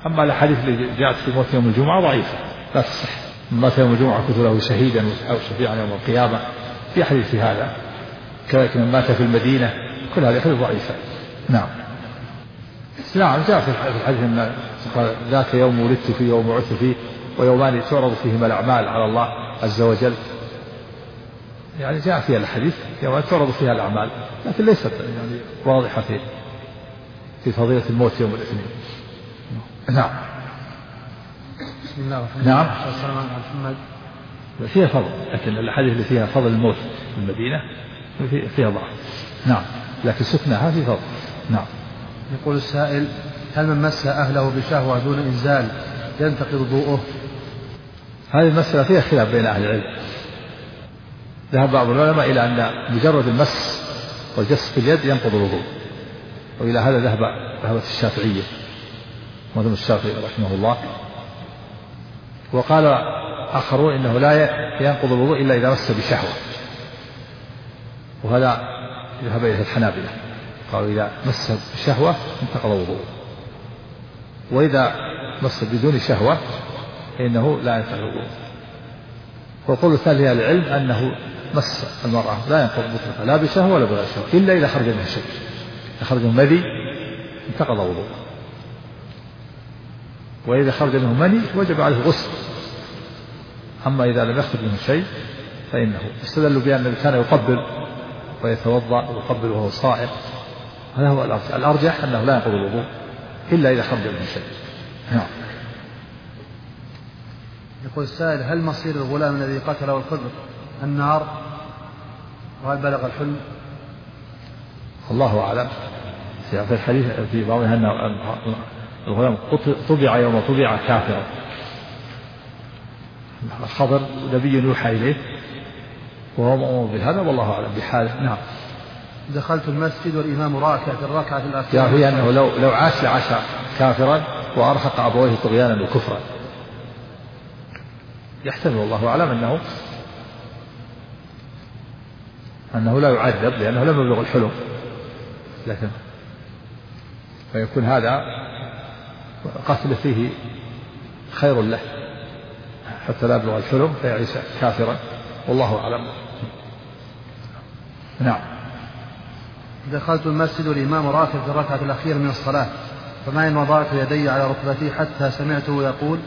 أما الأحاديث اللي جاءت في موت يوم الجمعة ضعيفة لا تصح. من مات يوم الجمعة كنت له شهيدا أو شفيعا يوم القيامة، في حديث في هذا. كذلك من مات في المدينة، كل هذه حديث ضعيفة. نعم جاء في الحديث أن ذاك يوم ولدت فيه ويوم بعثت فيه ويومان تعرض فيهما الأعمال على الله عز وجل. يعني جاء فيها الحديث يوم تعرض فيها الأعمال، لكن ليست يعني واضحة في فضيلة الموت يوم الاثنين. نعم. بسم الله الرحمن الرحيم. نعم. السلام عليكم محمد. فيها فضل، لكن الأحاديث اللي فيها فضل الموت في المدينة فيها ضعف. نعم، لكن سكنها في فضل. نعم. يقول السائل: هل من مس أهله بشهوة دون إنزال ينتقض وضوءه؟ هذه المسألة فيها خلاف بين أهل العلم. ذهب بعض العلماء إلى أن مجرد المس والجس في اليد ينقض الوضوء، وإلى هذا ذهبت الشافعية وذهب الشافعي رحمه الله. وقال آخرون إنه لا ينقض الوضوء إلا إذا مس بشهوة، وهذا ذهب إليه الحنابلة، قالوا إذا مس بشهوة انتقض الوضوء، وإذا مس بدون شهوة فإنه لا ينتقض الوضوء. والقول الثاني أهل العلم أنه مس المرأة لا ينقض مطلقا لا بشهوة ولا بغير شهوة، إلا إذا خرج منها شيء، إذا خرج منه مذي انتقض وضوءه، وإذا خرج منه مني وجب عليه غسل. أما إذا لم يخرج منه شيء فإنه استدلوا بأن الذي كان يقبل ويتوضأ ويقبل وهو صائم، هذا هو الأرجح أنه لا ينقض الوضوء إلا إذا خرج منه شيء. نعم. يقول السائل: هل مصير الغلام الذي قتله الخضر النار، وهل بلغ الحلم؟ الله أعلم. في الحديث في بعضها أن الغلام طبع يوم طبع كافرا. الخضر نبي يوحى إليه وهو مؤمن بهذا، والله أعلم بحاله. نعم. دخلت المسجد والإمام راكع في الركعة الأخيرة. جاء فيه أنه لو عاش لعاش كافرا وأرهق أبويه طغيانا وكفرا. يحتمل والله أعلم أنه لا يعذب لأنه لم يبلغ الحلم، لكن فيكون هذا قتل فيه خير له حتى لا يبلغ الحلم فيعيش كافرا، والله أعلم. نعم. دخلت المسجد والإمام راكع في الركعة الأخيرة من الصلاة، فما إن وضعت يدي على ركبتي حتى سمعته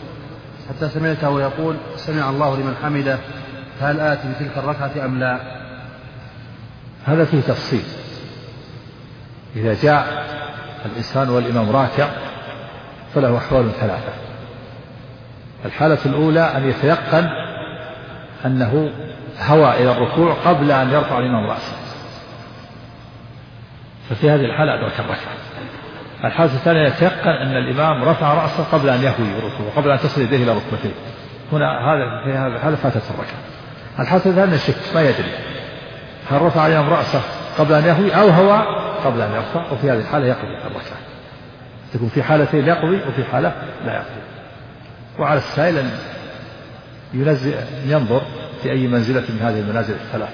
يقول سمع الله لمن حمده، فهل آتي بتلك الركعة أم لا؟ هذا فيه تفصيل. إذا جاء الإنسان والإمام راكع فله أحوال ثلاثة. الحالة الأولى أن يتيقن أنه هوى إلى الركوع قبل أن يرفع الإمام رأسه، ففي هذه الحالة أدرك الركعة. الحالة الثانية يتيقن أن الإمام رفع رأسه قبل أن يهوي بالركوع وقبل أن تصل يديه إلى ركبتيه، هنا في هذه الحالة فاتت الركعة. الحالة الثانية شك ما يدري هل رفع الإمام رأسه قبل أن يهوي أو هوى قبل أن يرفع، وفي هذه الحالة يقضي الركعة. تكون في حالتين يقضي وفي حالة لا يقضي. وعلى السائل أن ينظر في أي منزلة من هذه المنازل الثلاث.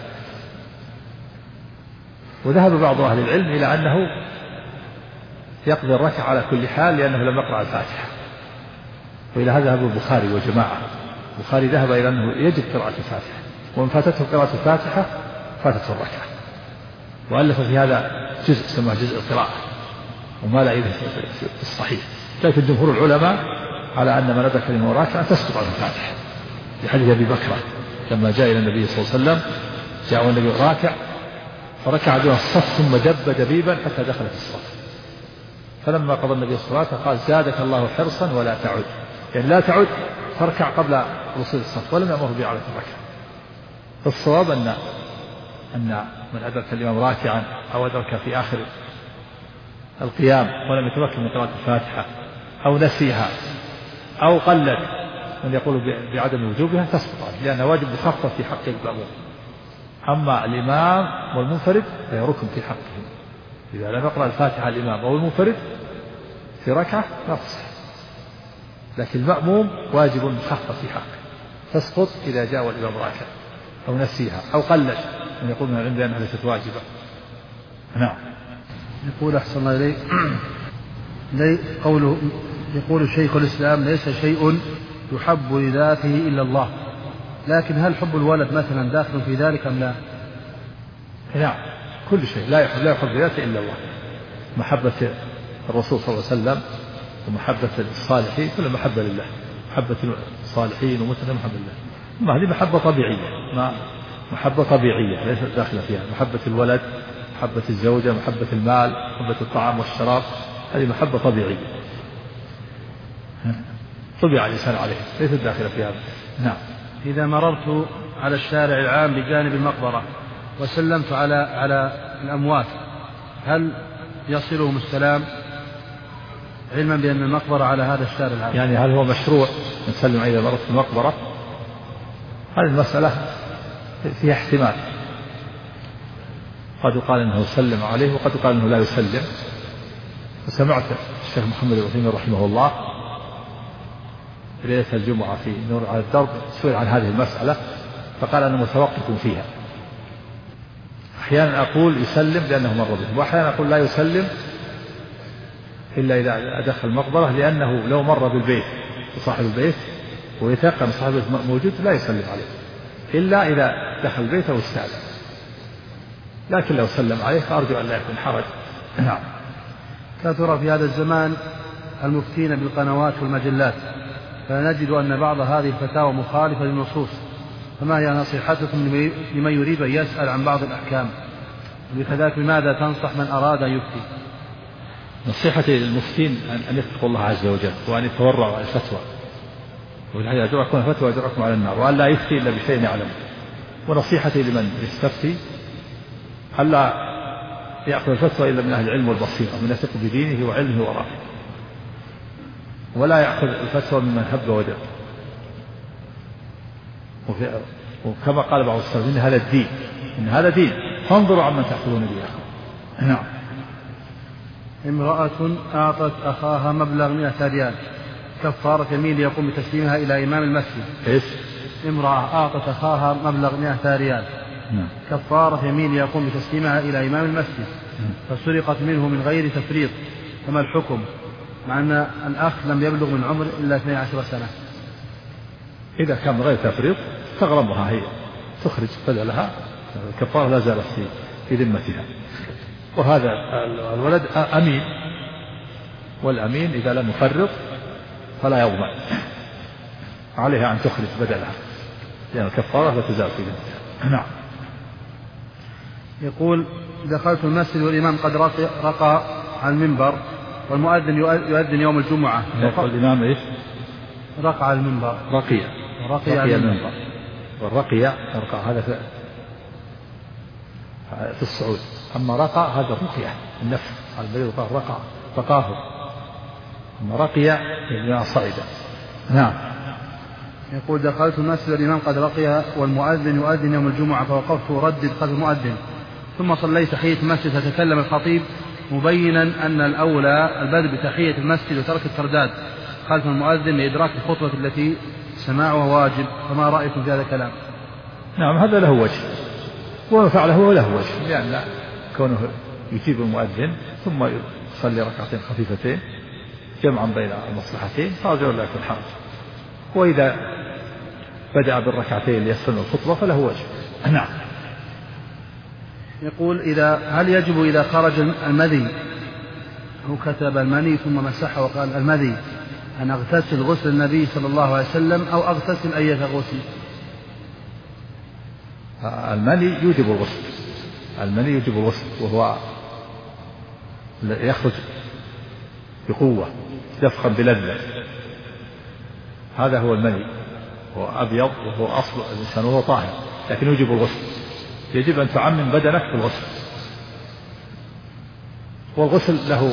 وذهب بعض أهل العلم إلى أنه يقضي الركعة على كل حال لأنه لم يقرأ الفاتحة، وإلى هذا ذهب البخاري وجماعة. البخاري ذهب إلى أنه يجب قراءة الفاتحة، ومن فاتته قراءة الفاتحة فاتته الركعة، وألف في هذا جزء سماه جزء القراءة وما لا إذن في الصحيح. لكن جمهور العلماء على أن من أدرك الإمام راكعا تسقط عنه الفاتحة، لحديث أبي بكر لما جاء إلى النبي صلى الله عليه وسلم، جاء النبي راكع فركع دون الصف ثم دب دبيبا حتى دخل في الصف، فلما قضى النبي الصلاة قال زادك الله حرصا ولا تعد، يعني لا تعد تركع قبل وصول الصف، ولم يأمره بإعادة الركعة. الصواب أن من أدرك الإمام راكعا أو أدرك في آخر القيام ولم يتمكن من قراءة الفاتحة أو نسيها أو قلد من يقول بعدم وجوبها تسقط عنه، لأن واجب مخفف في حق المأموم. أما الإمام والمنفرد فهي ركن في حقه، إذا لم يقرأ الفاتحة الإمام أو المنفرد في ركعة لا تصح، لكن المأموم واجب مخفف في حقه تسقط إذا جاء الإمام راكع أو نسيها أو قلد من يقول من العلم بأنها ليست واجبة. نعم. يقول أحسن الله إليك قوله يقول شيخ الإسلام: ليس شيء يحب لذاته إلا الله، لكن هل حب الولد مثلا داخل في ذلك أم لا؟ نعم، كل شيء لا يحب لذاته إلا الله. محبة الرسول صلى الله عليه وسلم ومحبة الصالحين كل محبة لله، محبة الصالحين ومثل محبة لله. ما هذه محبة طبيعية، محبة طبيعية ليست داخلة فيها. محبة الولد، محبة الزوجة، محبة المال، محبة الطعام والشراب، هذه محبة طبيعية طبيعة الإنسان عليه، ليست داخلة فيها. نعم. إذا مررت على الشارع العام بجانب المقبرة وسلمت على الأموات، هل يصلهم السلام علما بأن المقبرة على هذا الشارع العام؟ يعني هل هو مشروع نسلم إذا مرت في المقبرة؟ هذه المسألة فيها احتمال، قد يقال أنه يسلم عليه وقد يقال أنه لا يسلم. وسمعت الشيخ محمد العثيمين رحمه الله ليلة الجمعة في نور على الدرب سئل عن هذه المسألة فقال أنا متوقف فيها. أحيانا أقول يسلم لأنه مر به، وأحيانا أقول لا يسلم إلا إذا دخل المقبرة، لأنه لو مر بالبيت وصاحب البيت ويتيقن صاحب البيت موجود لا يسلم عليه إلا إذا دخل البيت واستأذن، لكن لو سلم عليه فأرجو أن لا يكون حرج. نعم. كثر في هذا الزمان المفتين بالقنوات والمجلات، فنجد أن بعض هذه الفتاوى مخالفة للنصوص، فما هي نصيحتكم لمن يريد أن يسأل عن بعض الأحكام؟ وكذلك لماذا تنصح من أراد أن يفتي؟ نصيحتي للمفتين أن يتقوا الله عز وجل وأن يتورعوا عن الفتوى، والحديث أجركم الفتوى أجركم على النار، وأن لا يفتي إلا بشيء يعلم. ونصيحتي لمن يستفتي ألا يأخذ الفتوى إلا من أهل العلم والبصيرة، من يثق بدينه وعلمه ورائه، ولا يأخذ الفتوى ممن هب ودب. وكما قال بعض السلف إن هذا الدين، إن هذا دين فانظروا عمن تأخذون دينكم. نعم. امرأة أعطت أخاها مبلغ 100 ريال، كفارة يمين يقوم بتسليمها إلى إمام المسجد. إيش؟ امرأة أعطت أخاها مبلغ 100 ريال، كفارة يمين يقوم بتسليمها إلى إمام المسجد، فسرقت منه من غير تفريط، فما الحكم مع أن الأخ لم يبلغ من عمر إلا 12 سنة؟ إذا كان من غير تفريط تغرمها هي، تخرج بدلها، الكفارة لا زالت في ذمتها. وهذا الولد أمين، والأمين إذا لم يفرط فلا يضمن، عليها أن تخرج بدلها لأن الكفارة لا تزال في ذمتها. نعم. يقول دخلت المسجد والإمام قد رقى على المنبر والمؤذن يؤذن يوم الجمعة. الإمام إيش؟ رقى على المنبر. رقي المنبر. والرقي هذا في الصعود، أما رقى هذا الرقية النفس على المريض قال رقاه، أما رقي يعني صعد. نعم. يقول دخلت المسجد والإمام قد رقي والمؤذن يؤذن يوم الجمعة، فوقفت أردد خلف المؤذن، ثم صليت تحية المسجد، فتكلم الخطيب مبينا أن الأولى البدء بتحية المسجد وترك الترداد خلف المؤذن لإدراك الخطبة التي سماعها واجب، فما رأيكم في هذا الكلام؟ نعم، هذا له وجه، وما فعله له وجه، لأن كونه يجيب المؤذن ثم يصلي ركعتين خفيفتين جمعا بين المصلحتين فأرجو لا يكون حرج، وإذا بدأ بالركعتين ليستمع الخطبة فله وجه. نعم. يقول هل يجب إذا خرج المذي، هو كتب المني ثم مسحه وقال المذي، أن أغتسل غسل النبي صلى الله عليه وسلم أو أغتسل أي غسل؟ المني يوجب الغسل، وهو يخرج بقوة دفقا بلذة، هذا هو المني، هو أبيض وهو أصل الإنسان وهو طاهر، لكن يوجب الغسل، يجب أن تعمم بدنك في الغسل. والغسل له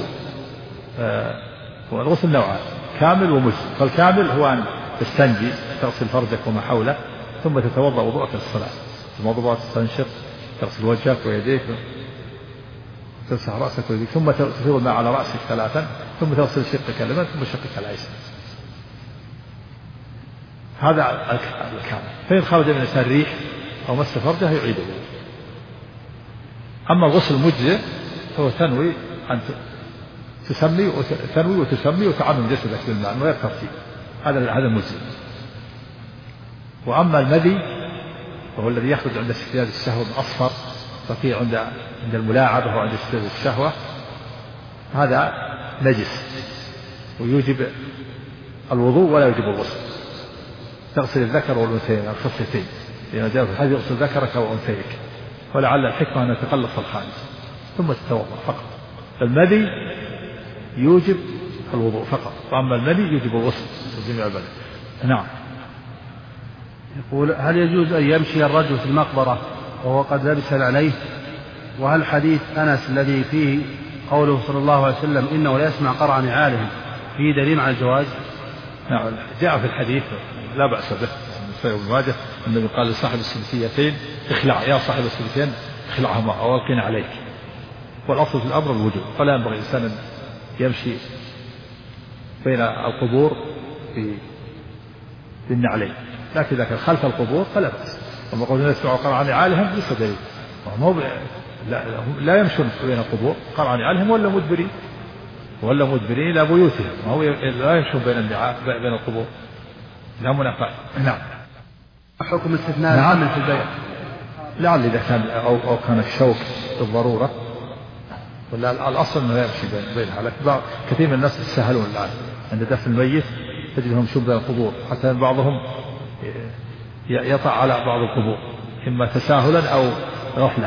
والغسل نوعان، كامل ومجزئ. فالكامل هو أن تستنجي تغسل فرجك وما حوله ثم تتوضأ وضوءك للصلاة، الموضوعات تستنشق، تغسل وجهك ويديك، تمسح رأسك ويديك، ثم تفيض الماء على رأسك 3، ثم تغسل شقك اليمين ثم شقك الايسر. هذا الكامل. فإن خرج من الإنسان ريح أو مس فرجه يعيده. أما الغسل المجزئ فهو تنوي أن تنوي وتسمي وتعمم جسدك بالماء من غير ترتيب، هذا مجزي. وأما المذي وهو الذي يخرج عند اشتداد الشهوة بأصفر ففيه عند الملاعبة وعند اشتداد الشهوة، هذا نجس ويوجب الوضوء ولا يوجب الغسل. تغسل الذكر والأنثيين الخصيتين، لأن جاء في الحديث اغسل ذكرك وأنثيك، ولعل الحكمة أن يتقلص الخارج ثم تتوضأ فقط. المذي يوجب الوضوء فقط، وأما المذي يوجب الغسل وجميع البدن. نعم. يقول: هل يجوز أن يمشي الرجل في المقبرة وهو قد لبس عليه؟ وهل حديث أنس الذي فيه قوله صلى الله عليه وسلم إنه لا يسمع قرع نعالهم فيه دليل على الجواز؟ نعم، جاء في الحديث لا بأس به في ابن ماجه النبي قال لصاحب السبتيتين: اخلع يا صاحب السبتين اخلعهما أو ألقنا عليك. والأصل في الأمر الوجوب، فلا ينبغي الإنسان أن يمشي بين القبور بالنعلين، لكن إذا كان خلف القبور فلا بأس. وما قلنا يسمعوا قرع نعالهم ليس دليل، لا يمشون بين القبور قرع نعالهم ولا مدبرين إلى بيوتهم، وهو لا يمشون بين القبور، لا منافاة. نعم. حكم استثناء الحمل في البيع؟ لعل إذا كان أو كان الشوك بالضرورة، ولا الأصل أنه لا يمشي بينها. لكن كثير من الناس يتساهلون الآن عند دفن الميت، تجدهم يمشون بين القبور، حتى بعضهم يطع على بعض القبور إما تساهلا أو غفلة.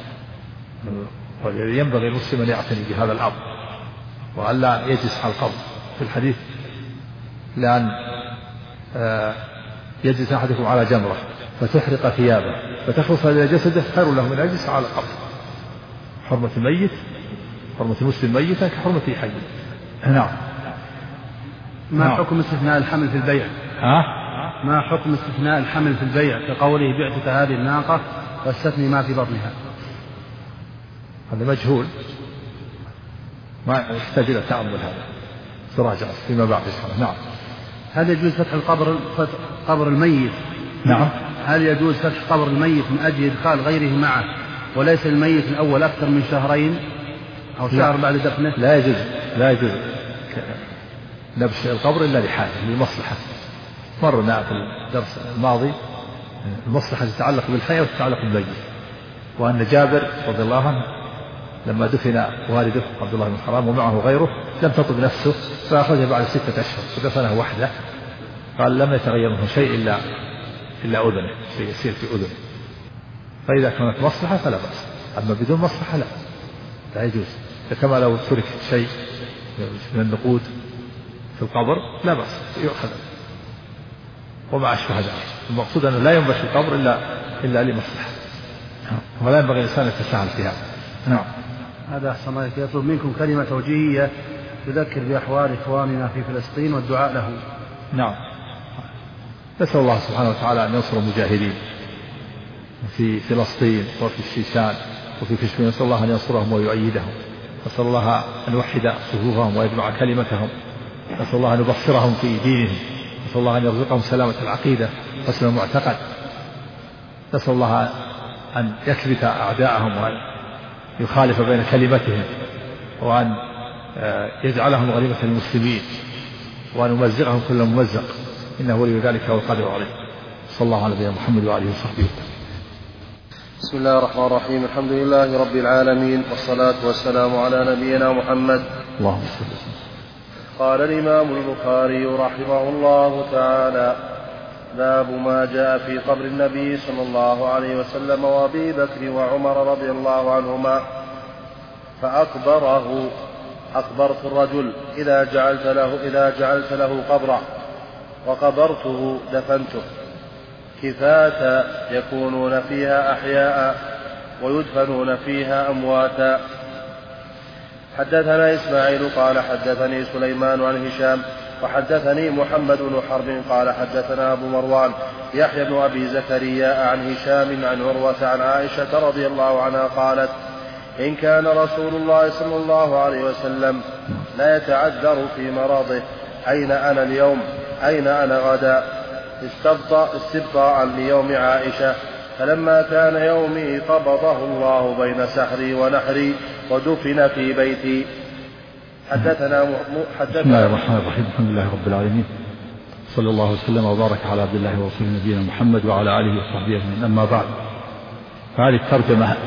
ينبغي المسلم أن يعتني بهذا الأمر وألا يجلس على القبر. في الحديث: لأن يجلس أحدكم على جمرة فتحرق ثيابه فتخلص إلى جسده خير له من يجلس على القبر. حرمة الميت، حرمة المسلم ميتا كحرمة حي. نعم. ما حكم استثناء الحمل في البيع؟ ما حكم استثناء الحمل في البيع كقوله: بعتك هذه الناقة واستثني ما في بطنها؟ هذا مجهول، ما يحتاج إلى تأمل، هذا تراجع فيما بعد. نعم. هل يجوز فتح قبر الميت؟ نعم. هل يجوز فتح قبر الميت من أجل إدخال غيره معه وليس الميت الأول أكثر من شهرين أو شهر بعد دفنه؟ لا يجوز نبش القبر إلا لحاجة لمصلحة. مرنا في الدرس الماضي المصلحة تتعلق بالحياة وتتعلق بالميت، وأن جابر رضي الله عنه لما دفن والده عبد الله بن حرام ومعه غيره لم تطب نفسه فأخذه بعد 6 أشهر ودفنه وحده، قال لم يتغير منه شيء إلا أذنه، شيء يسير في أذنه. فإذا كانت مصلحة فلا بأس، أما بدون مصلحة لا يجوز. كما لو ترك شيء من النقود في القبر لا بأس يؤخذ وما أشبه ذلك. المقصود أنه لا ينبش القبر إلا لمصلحة، ولا ينبغي الإنسان يتساهل فيها. نعم. هذا أحسن الله يطلب منكم كلمة توجيهية تذكر بأحوال إخواننا في فلسطين والدعاء له. نعم. نسأل الله سبحانه وتعالى أن ينصر المجاهدين في فلسطين وفي الشيشان وفي كشمير، نسأل الله أن ينصرهم ويؤيدهم، نسأل الله أن يوحد صفوفهم ويجمع كلمتهم، نسأل الله أن يبصرهم في دينهم، نسأل الله أن يرزقهم سلامة العقيدة حسن المعتقد، نسأل الله أن يكبت أعداءهم وأن يخالف بين كلمتهم وأن يجعلهم غنيمة للمسلمين وأن يمزقهم كل ممزق، إنه ولي ذلك والقادر عليه. صلى الله على نبينا محمد وآله وصحبه وسلم. بسم الله الرحمن الرحيم. الحمد لله رب العالمين، والصلاة والسلام على نبينا محمد. اللهم صل وسلم. قال الإمام البخاري رحمه الله تعالى: باب ما جاء في قبر النبي صلى الله عليه وسلم وأبي بكر وعمر رضي الله عنهما. فأكبره: أكبرت الرجل إذا جعلت له قبرا، وقبرته دفنته. كفاة يكونون فيها أحياء ويدفنون فيها أمواتا. حدثنا إسماعيل قال حدثني سليمان عن هشام وحدثني محمد بن حرب قال حدثنا أبو مروان يحيى بن أبي زكريا عن هشام عن عروة عن عائشة رضي الله عنها قالت: إن كان رسول الله صلى الله عليه وسلم لا يتعذر في مرضه أين أنا اليوم أين أنا غدا، استبطاء ليوم عائشة، فلما كان يومي قبضه الله بين سحري ونحري ودفن في بيتي. بسم الله الرحمن الرحيم. الحمد لله رب العالمين، صلى الله وسلم وبارك على عبد الله ورسوله نبينا محمد وعلى آله وصحبه أجمعين. أما بعد، فهذه الترجمة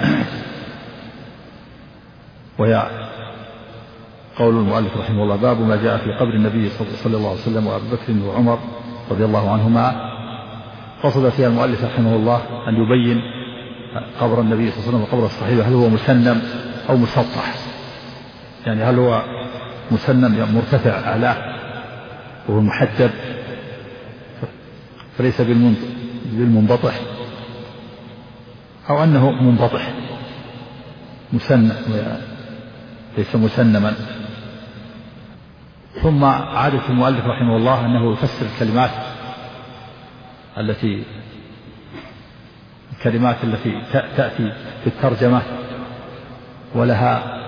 وهي قول المؤلف رحمه الله: باب ما جاء في قبر النبي صلى الله عليه وسلم وأبي بكر وعمر رضي الله عنهما. قصد فيها المؤلف رحمه الله أن يبين قبر النبي صلى الله عليه وسلم وقبر الصحابة، هل هو مسنم أو مسطح، يعني هل هو مسنم مرتفع أعلاه وهو محدب فليس بالمنبطح، أو أنه منبطح مسنم ليس مسنما. ثم عادة المؤلف رحمه الله أنه يفسر الكلمات التي تأتي في الترجمة ولها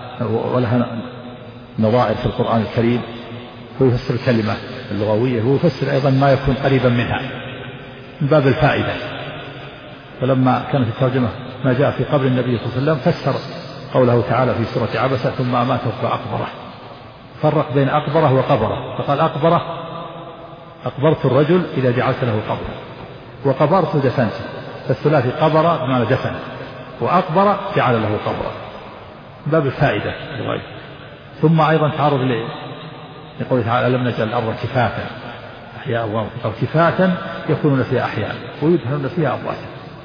نظائر في القرآن الكريم، ويفسر الكلمة اللغوية، ويفسر أيضا ما يكون قريبا منها من باب الفائدة. فلما كانت الترجمة ما جاء في قبر النبي صلى الله عليه وسلم، فسر قوله تعالى في سورة عبسة: ثم أماته فأقبره. فرق بين أقبره وقبره، فقال أقبرت الرجل إذا جعلت له قبره، وقبرت دفنته. فالثلاثي قبر بمعنى دفن، وأقبر جعل له قبره، باب الفائدة لغاية. ثم أيضا تعرض لقوله تعالى: ألم نجعل الأرض كفاتا أحياء وأمواتا، أو كفاتا يكونون فيها أحياء ويدفنون فيها أمواتا.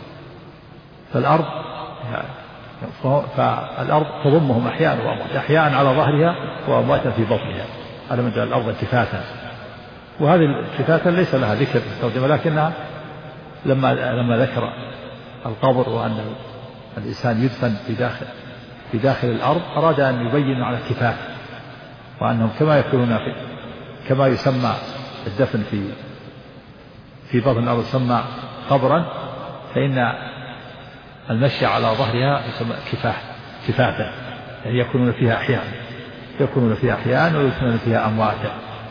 فالأرض تضمهم أحياء وأمواتا، أحياء على ظهرها وأمواتا في بطنها. ألم نجعل الأرض كفاتا. وهذه الكفاتا ليس لها ذكر في الترجمة، لكنها لما ذكر القبر وأن الإنسان يدفن في داخل الأرض، أراد أن يبين على الكفاف، وأنهم كما يسمى الدفن في بطن الأرض يسمى قبرا، فإن المشي على ظهرها يسمى كفافا، يعني يكونون فيها أحياء ويدفنون فيها أمواتا.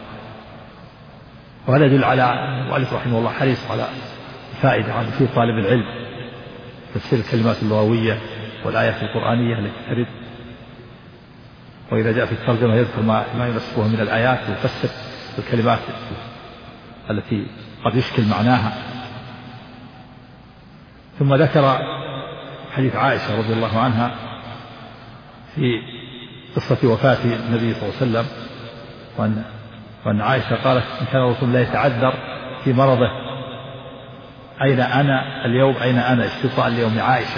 وهذا يدل على المؤلف رحمه الله حريص على فائدة عن في طالب العلم تفسير الكلمات اللغوية والآيات القرآنية التي ترد، وإذا جاء في الترجمة يذكر ما يناسبه من الآيات ويفسر الكلمات التي قد يشكل معناها. ثم ذكر حديث عائشة رضي الله عنها في قصة وفاة النبي صلى الله عليه وسلم، وأن عائشة قالت: إن كان رسول الله يتعذر في مرضه أين أنا اليوم، أين أنا، استطاع اليوم عائشة،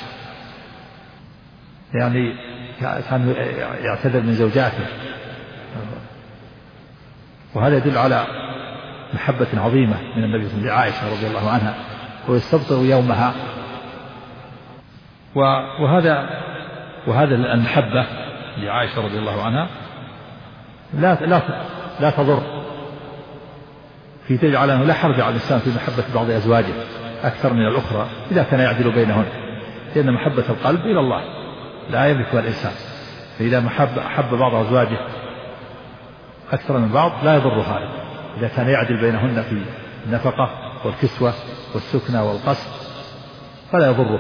يعني كان يعتذر من زوجاته. وهذا يدل على محبة عظيمة من النبي صلى الله عليه وسلم لعائشة رضي الله عنها، ويستبطئ يومها. وهذا المحبة لعائشة رضي الله عنها لا تضر في تجعل أنه لا حرج على الإنسان في محبة بعض أزواجه أكثر من الأخرى إذا كان يعدل بينهن، لأن محبة القلب إلى الله لا يملكها الإنسان. فإذا أحب بعض أزواجه أكثر من بعض لا يضر هذا، إذا كان يعدل بينهن في النفقة والكسوة والسكنة والقصد فلا يضره.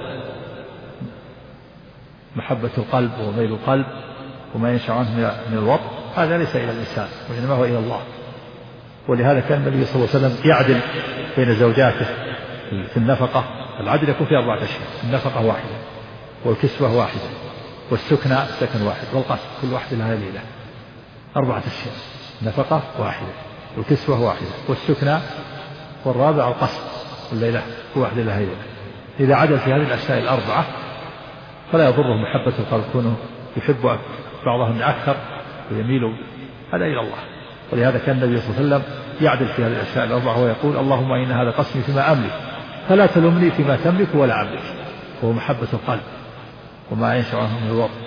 محبة القلب وميل القلب وما ينشأ عنه من الوطء هذا ليس إلى الإنسان، وإنما هو إلى الله. ولهذا كان النبي صلى الله عليه وسلم يعدل بين زوجاته في النفقة. العدل يكون في 4 أشياء: النفقة واحدة، والكسوة واحدة، والسكنة سكن واحد، والقصد كل واحدة لها ليلة. 4 أشياء: نفقة واحدة، والكسوة واحدة، والسكنة، والرابع القصد الليلة كل واحدة لها ليلة. إذا عدل في هذه الأشياء 4 فلا يضره محبة القلب، كونه يحب بعضهن أكثر ويميل هذا إلى الله. ولهذا كان النبي صلى الله عليه وسلم يعدل في هذه الأشياء 4 ويقول: اللهم إن هذا قسمي فيما أملك فلا تلمني فيما تملك ولا أملك، وهو محبة القلب وما ينشأ عنه من الوطن.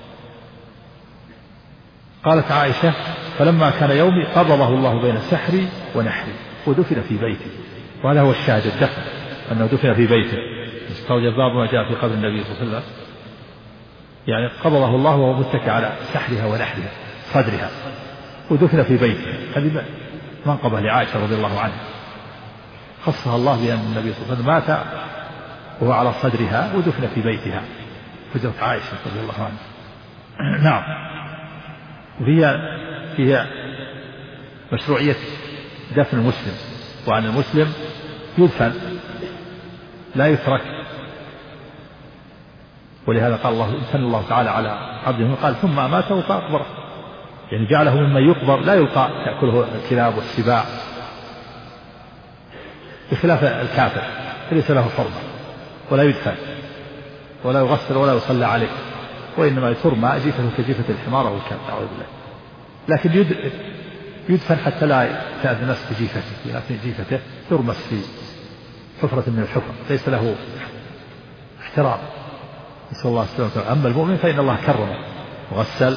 قالت عائشة: فلما كان يومي قبضه الله بين سحري ونحري ودفن في بيتي. وهذا هو الشاهد، الدفن أنه دفن في بيته. استوجب باب ما جاء في قبر النبي صلى الله عليه وسلم، يعني قبضه الله وهو متكئ على سحرها ونحرها صدرها، ودفن في بيته. هذه منقبة لعائشة رضي الله عنها، خصها الله بأن النبي صلى الله عليه وسلم مات وهو على صدرها ودفن في بيتها، فزوجة عائشة رضي الله عنها. نعم. فيها مشروعية دفن المسلم، وأن المسلم يدفن لا يترك. ولهذا قال الله امتن الله تعالى على عبده قال ثم أماته فأقبره، يعني جعله ممن يقبر لا يلقى تأكله الكلاب والسباع، بخلاف الكافر ليس له حرمة ولا يدفن ولا يغسل ولا يصلى عليه، وإنما ترمى جيفة كجيفة الحمار أو الكلب أعوذ بالله. لكن يدفن حتى لا تأذي الناس بجيفته، لكن جيفته ترمس في حفرة من الحفر ليس له احترام، نسأل الله السلامة. أما المؤمن فإن الله كرمه وغسل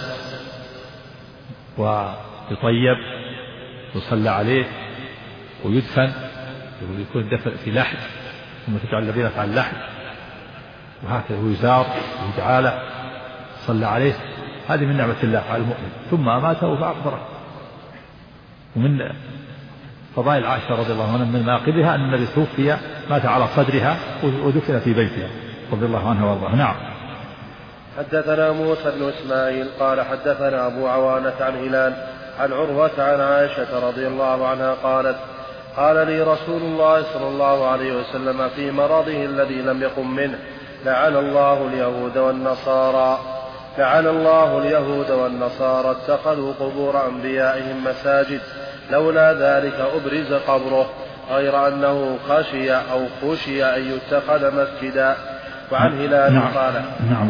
ويطيب ويصلى عليه ويدفن، ويكون دفن في لحد ثم تجعل اللبنة على اللحد، وهكذا ويزار ويدعى له صلى عليه. هذه من نعمة الله على المؤمن. ثم أماته فأقبره. ومن فضائل عائشة رضي الله عنها من مناقبها أن النبي توفي مات على صدرها ودفن في بيتها رضي الله عنها وارضاها. نعم. حدثنا موسى بن إسماعيل قال حدثنا أبو عوانة عن هلال عن عروة عن عائشة رضي الله عنها قالت قال لي رسول الله صلى الله عليه وسلم في مرضه الذي لم يقم منه لعن الله اليهود والنصارى اتخذوا قبور أنبيائهم مساجد، لولا ذلك أبرز قبره، غير أنه خشي أن يتخذ مسجدا. وعن هلال قال نعم.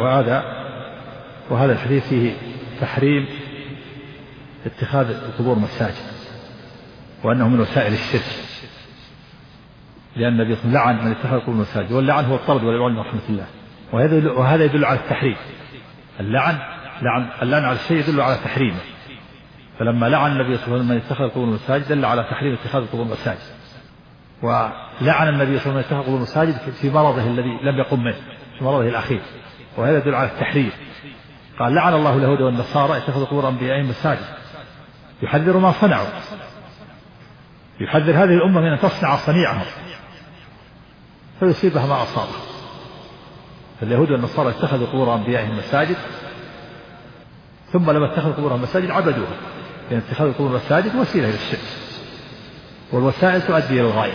وهذا الحديث فيه تحريم اتخاذ القبور مساجد، وأنه من وسائل الشرك، لأن النبي لعن من اتخذ القبور مساجد، واللعن هو الطرد والإبعاد من رحمة الله، وهذا يدل على التحريم. اللعن على الشيء يدل على تحريمه، فلما لعن النبي صلى الله عليه وسلم من اتخذ القبور مساجد دل على تحريم اتخاذ القبور مساجد. ولعن النبي صلى الله عليه وسلم من اتخذ القبور مساجد في مرضه الذي لم يقم منه، في مرضه الأخير، وهذا يدل على التحريم. قال لعن الله اليهود والنصارى اتخذوا قبور أنبيائهم مساجد، يحذر ما صنعوا، يحذر هذه الأمة من أن تصنع صنيعهم فيصيبها ما أصابه. فاليهود والنصارى اتخذوا قبور أنبيائهم مساجد، ثم لما اتخذوا قبورهم مساجد عبدوها، لأن اتخاذ القبور مساجد وسيلة إلى الشرك، والوسائل تؤدي إلى الغاية.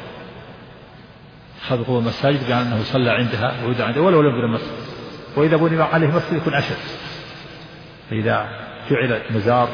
اتخاذ القبور مساجد بأن أنه يصلى عندها ويدعى عندها ولو لم يبنى مسجد، وإذا بني عليه مسجد يكون أشد. فإذا جعل مزار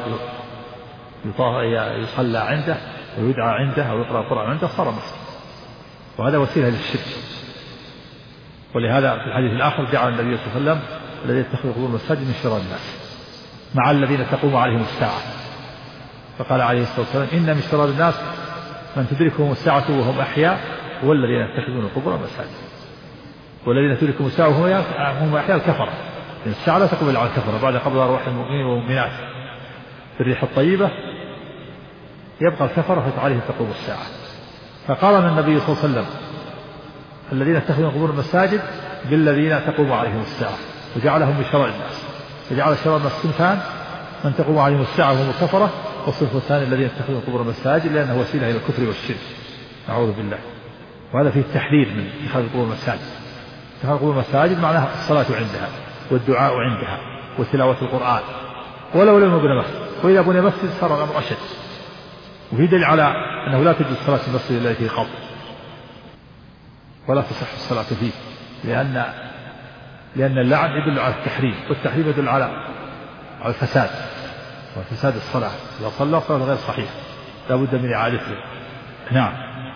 يصلى عنده ويدعى عنده أو يقرأ القرآن عنده صار مسجد، وهذا وسيلة للشرك. ولهذا في الحديث الآخر جعل النبي صلى الله عليه وسلم الذي يتخذ القبور مساجد من شرار الناس مع الذين تقوم عليهم الساعة، فقال عليه الصلاة والسلام إن من شرار الناس من تدركهم الساعة وهم أحياء والذين يتخذون القبور مساجد، والذين تدركهم الساعة وهم أحياء الكفرة، لأن الساعة لا تقبل على الكفرة بعد قبض أرواح المؤمنين والمؤمنات بالريح الطيبة، يبقى الكفرة فتعاليه تقوم الساعة. فقارن النبي صلى الله عليه وسلم الذين اتخذوا القبور المساجد بالذين تقوم عليهم الساعة، وجعلهم من شرار الناس، فجعل شرار الناس صنفان: من تقوم عليهم الساعة وهم الكفرة، والصنف الثاني الذين اتخذوا القبور مساجد لأنه وسيلة إلى الكفر والشرك، نعوذ بالله. وهذا فيه التحذير من اتخاذ القبور مساجد. اتخاذ القبور مساجد معناها الصلاة عندها والدعاء عندها وتلاوة القرآن ولو لم يبنى مسجد، وإذا بني مسجد صار الأمر أشد. وفي دليل على أنه لا تجوز صلاة في المسجد الذي فيه قبر، ولا تصح الصلاة فيه، لأن اللعن يدل على التحريم، والتحريم يدل على الفساد، وفساد الصلاة. إذا صلى صلاة غير صحيح لا بد من إعادته. نعم.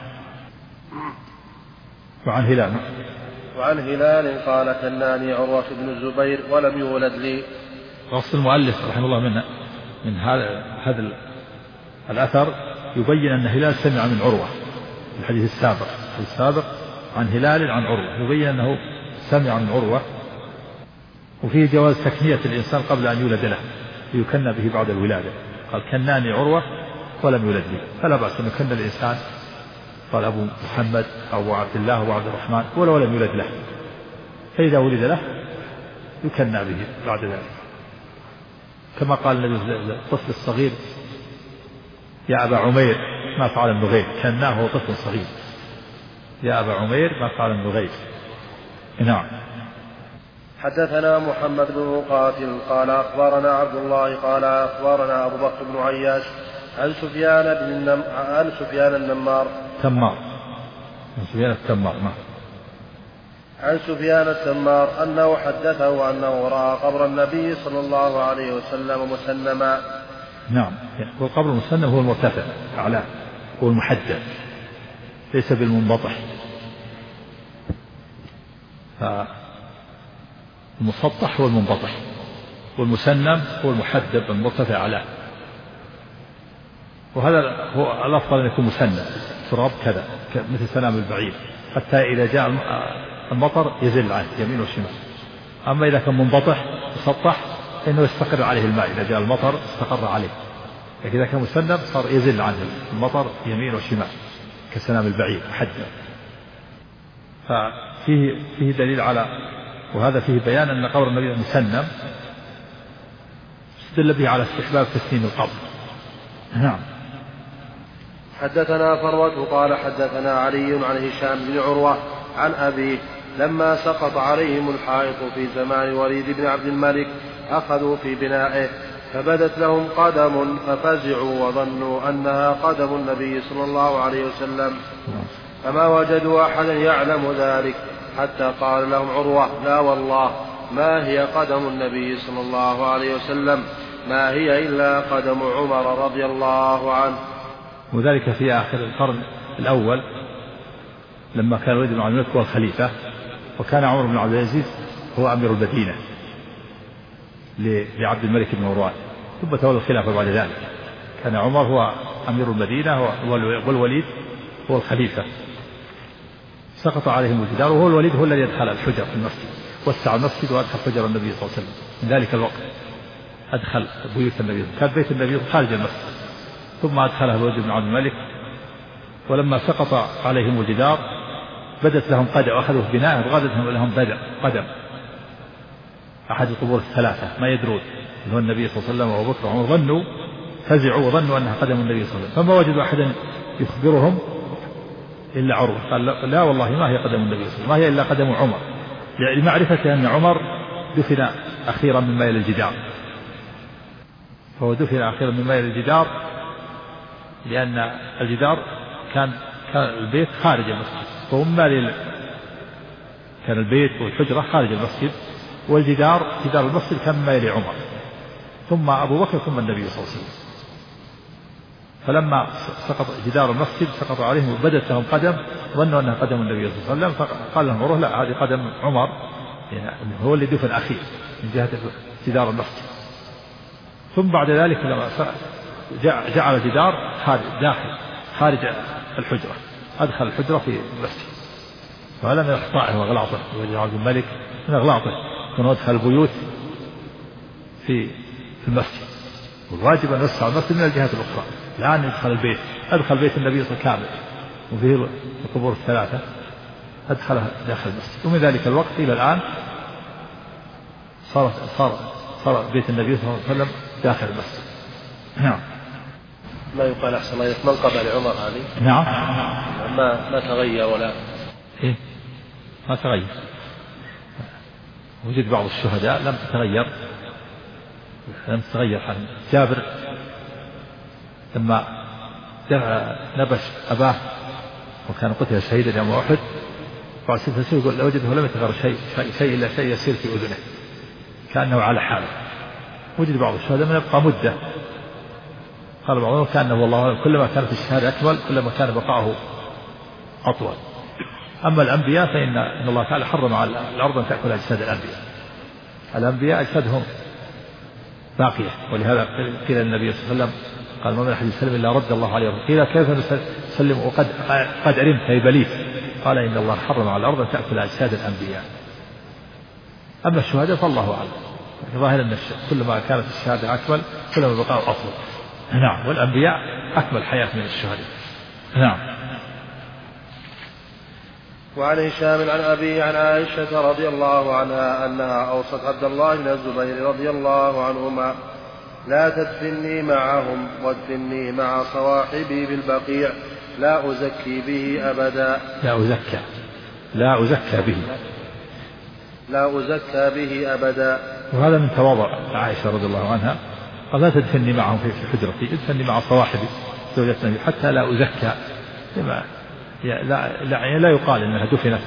وعن هلال قال كناني عروة بن الزبير ولم يولد لي. وصف المؤلف رحمه الله من هذا الأثر يبين أن هلال سمع من عروة في الحديث السابق عن هلال عن عروة، يبين أنه سمع من عروة. وفيه جواز تكنية الإنسان قبل أن يولد له ليكنى به بعد الولادة. قال كناني عروة ولم يولد لي، فلا بأس أن يكنى الإنسان، قال أبو محمد أو أبو عبد الله أو عبد الرحمن ولو لم يولد له، فإذا ولد له يكنى به بعد ذلك، كما قال النبي الطفل الصغير: يا أبا عمير ما فعل النغير، كناه طفل صغير، يا أبا عمير ما فعل النغير. نعم. حدثنا محمد بن مقاتل قال أخبرنا عبد الله قال أخبرنا أبو بكر بن عياش عن سفيان النمار عن سفيان التمار أنه حدثه أنه رأى قبر النبي صلى الله عليه وسلم مسنما. نعم، والقبر المسنم هو المرتفع أعلاه، هو المحدد ليس بالمنبطح. المسطح هو المنبطح، والمسنم هو المحدد المرتفع أعلاه. وهذا هو الأفضل أن يكون مسنم تراب كذا مثل سنام البعير، حتى إذا جاء المطر يزل عنه يمين وشمال. أما إذا كان منبطح مسطح فإنه يستقر عليه الماء، إذا جاء المطر استقر عليه. لكن إذا كان مسنم صار يزل عنه المطر يمين وشمال كسنام البعير محدد. ففيه دليل على، وهذا فيه بيان أن قبر النبي مسنم استدل به على استحباب تسنيم القبر. نعم. حدثنا فروة قال حدثنا علي عن هشام بن عروة عن أبيه لما سقط عليهم الحائط في زمان وليد بن عبد الملك أخذوا في بنائه فبدت لهم قدم ففزعوا وظنوا أنها قدم النبي صلى الله عليه وسلم، فما وجدوا أحدا يعلم ذلك حتى قال لهم عروة: لا والله ما هي قدم النبي صلى الله عليه وسلم، ما هي إلا قدم عمر رضي الله عنه. وذلك في آخر القرن الأول لما كان وليد بن عبد الملك هو الخليفة، وكان عمر بن عبد العزيز هو أمير المدينة لعبد الملك بن مروان، ثم تولى الخلافة بعد ذلك. كان عمر هو أمير المدينة والوليد هو الخليفة. سقط عليهم الجدار، وهو الوليد هو الذي أدخل الحجر في المسجد، وسع المسجد وأدخل حجر النبي صلى الله عليه وسلم. من ذلك الوقت أدخل بيوت النبي، كان بيت النبي خارج المسجد، ثم أدخله الوليد بن عبد الملك. ولما سقط عليهم الجدار بدت لهم قدم، وأخذوا في بناء وغادت لهم قدم أحد القبور الثلاثة ما يدرون اللي هو النبي صلى الله عليه وسلم وأبو بكر وعمر، ظنوا فزعوا وظنوا أنها قدم النبي صلى الله عليه وسلم، فما وجدوا أحدا يخبرهم إلا عروة. قال: لا والله ما هي قدم النبي صلى الله عليه وسلم، ما هي إلا قدم عمر، لمعرفة أن عمر دفن أخيرا من ميل الجدار. فهو دفن أخيرا من ميل الجدار لأن الجدار كان البيت خارج المسجد، كان البيت والحجرة خارج المسجد، والجدار جدار المسجد كان من ميل عمر ثم أبو بكر ثم النبي صلى الله عليه وسلم. فلما سقط جدار المسجد سقط عليهم وبدت لهم قدم، ظنوا أنها قدم النبي صلى الله عليه وسلم، فقال لهم عروة: لا، هذه قدم عمر، يعني هو اللي دفن أخير من جهة جدار المسجد. ثم بعد ذلك لما جعل الجدار خارج الحجرة، أدخل الحجرة في المسجد. وهذا من أخطائه وأغلاطه ولي عبد الملك، من أغلاطه كان يدخل البيوت في المسجد، والواجب أن يوسع المسجد من الجهات الأخرى. الآن يدخل البيت، أدخل بيت النبي صلى الله عليه وسلم كامل وفيه القبور الثلاثة، أدخلها داخل المسجد. ومن ذلك الوقت إلى الآن صار بيت النبي صلى الله عليه وسلم داخل المسجد. نعم. ما يقال أحسن الله من قبل عمر هذه؟ نعم. ما تغير ولا إيه؟ ما تغير. وجد بعض الشهداء لم تتغير حال جابر لما نبش أباه وكان قتل شهيدا يوم أحد، بعد 6 سنين يقول: لوجده لم يتغير شيء إلا شيء يسير في أذنه كأنه على حاله. وجد بعض الشهداء من يبقى مدة، قال بعضهم كأنه والله كلما كانت الشهادة أكمل كلما كان بقاؤه أطول. أما الأنبياء فإن الله تعالى حرم على الأرض أن تأكل أجساد الأنبياء أجسادهم باقية. ولهذا قيل للنبي صلى الله عليه وسلم قال: ما من أحد يسلم إلا رد الله عليه. قيل: كيف نسلم وقد علمت كيف بليت؟ قال: إن الله حرم على الأرض أن تأكل أجساد الأنبياء. أما الشهداء فالله أعلم، ظاهر أن كلما كانت الشهادة أكمل كلما بقاء أطول. نعم. والأنبياء أكمل حياة من الشهداء. نعم. وعن هشام عن أبي عن عائشة رضي الله عنها أنها أوصت عبد الله بن الزبير رضي الله عنهما: لا تدفني معهم وادفني مع صواحبي بالبقيع، لا أزكي به أبدا. لا أزكى به. لا أزكى به أبدا. وهذا من تواضع عائشة رضي الله عنها، قال لا تدفني معهم في حجرتي، ادفني مع صواحبي زوجة النبي حتى لا أزكى. لا يقال إنها دفنت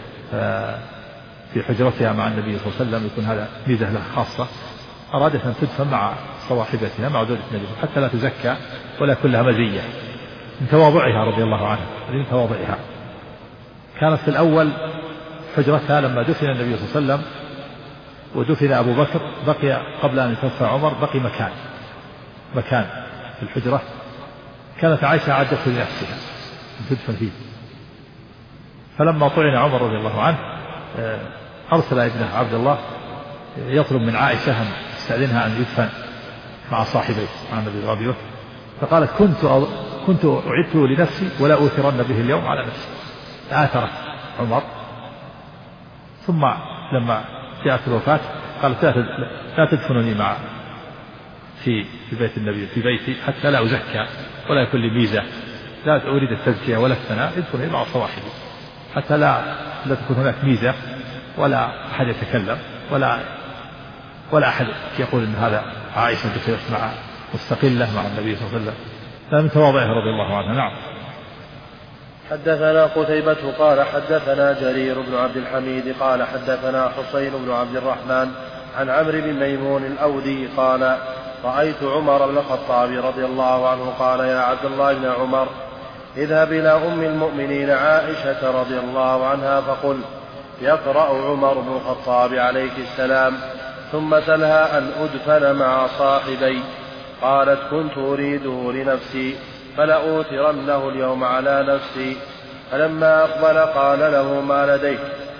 في حجرتها مع النبي صلى الله عليه وسلم يكون هذا ميزة لها خاصة، أرادت أن تدفن مع صواحبتها مع زوجة النبي حتى لا تزكى ولا كلها مزية، من تواضعها رضي الله عنها. من تواضعها كانت في الأول حجرتها لما دفن النبي صلى الله عليه وسلم ودفن أبو بكر، بقي قبل أن يتوفى عمر بقي مكان في الحجرة كانت عائشة عدته لنفسها تدفن فيه. فلما طعن عمر رضي الله عنه أرسل ابنه عبد الله يطلب من عائشة أن تستأذنها أن يدفن مع صاحبيه مع النبي وأبي بكر، فقالت كنت أعدته لنفسي ولا أوثرن به اليوم على نفسي. آثرت عمر، ثم لما جاءت الوفاة قالت لا تدفنني في بيت النبي في بيتي حتى لا أزكى ولا يكون لي ميزة، لا أريد التزكية ولا الثناء، ادفنني مع صواحبي حتى لا تكون هناك ميزة ولا أحد يتكلم ولا أحد يقول إن هذا عائشة دفنت مستقلة مع النبي صلى الله عليه وسلم. هذا من تواضعه رضي الله عنه. نعم. حدثنا قتيبة قال حدثنا جرير بن عبد الحميد قال حدثنا حسين بن عبد الرحمن عن عمرو بن ميمون الأودي قال رأيت عمر بن الخطاب رضي الله عنه قال يا عبد الله بن عمر اذهب إلى أم المؤمنين عائشة رضي الله عنها فقل يقرأ عمر بن الخطاب عليه السلام ثم سلها أن أدفن مع صاحبي. قالت كنت أريده لنفسي فلأوثرنه اليوم على نفسي. فلما أقبل قال له ما لديك؟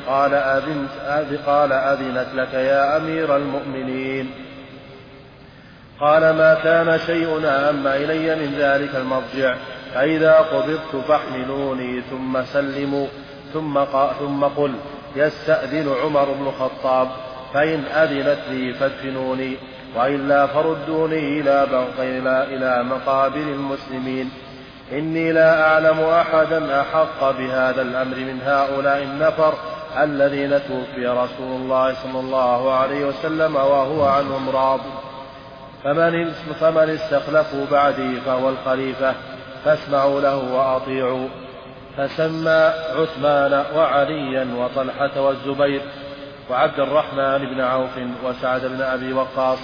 قال أذنت لك يا أمير المؤمنين. قال ما كان شيء أهم إلي من ذلك المضجع، فإذا قبضت فاحملوني ثم سلموا ثم قل يستأذن عمر بن الخطاب، فإن أذنت لي فادفنوني وإلا فردوني إلى مقابر المسلمين. إني لا أعلم أحدا أحق بهذا الأمر من هؤلاء النفر الذين توفي رسول الله صلى الله عليه وسلم وهو عنهم راض. فمن استخلفوا بعدي فهو الخليفة، فاسمعوا له وأطيعوا. فسمى عثمان وعليا وطلحة والزبير وعبد الرحمن بن عوف وسعد بن أبي وقاص.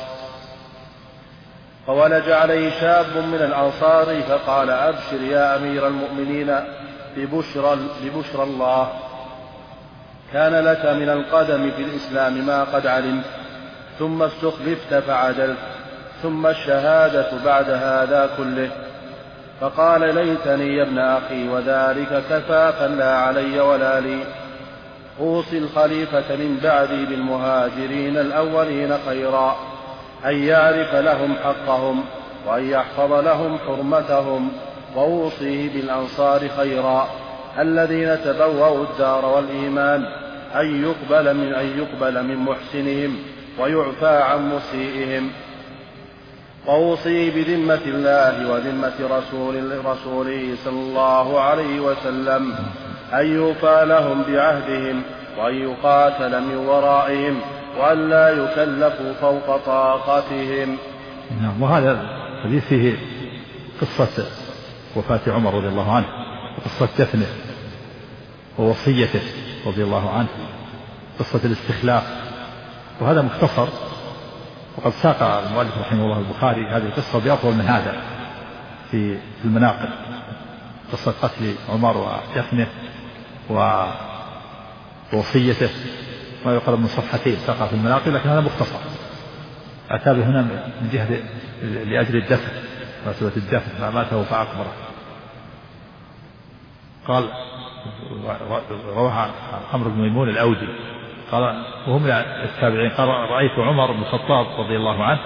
فولج عليه شاب من الأنصار فقال أبشر يا أمير المؤمنين ببشرى الله، كان لك من القدم في الإسلام ما قد علمت، ثم استخلفت فعدلت، ثم الشهادة بعد هذا كله. فقال ليتني يا ابن أخي وذلك كفافا لا علي ولا لي. أوصي الخليفة من بعدي بالمهاجرين الأولين خيرا، أن يعرف لهم حقهم وأن يحفظ لهم حرمتهم، وأوصيه بالأنصار خيرا الذين تبوأوا الدار والإيمان، أن يقبل من محسنهم ويعفى عن مسيئهم. وأوصي بذمة الله وذمة رسوله صلى الله عليه وسلم أن يوفى لهم بعهدهم وأن يقاتل من ورائهم وأن لا يكلفوا فوق طاقتهم. وهذا الحديث فيه قصة وفاة عمر رضي الله عنه وقصة دفنه ووصيته رضي الله عنه، قصة الاستخلاف، وهذا مختصر. وقد ساق المؤلف رحمه الله البخاري هذه القصة بأطول من هذا في المناقب، قصة قتل عمر ودفنه ووصيته، ما يقرب من صفحتين ساقها في المناقب، لكن هذا مختصر. أتى به هنا من جهة لأجل الدفن، مناسبة الدفن، ما ماته فأقبره. قال رواه عمرو بن ميمون الأودي قال وهم التابعين قال رأيت عمر بن الخطاب رضي الله عنه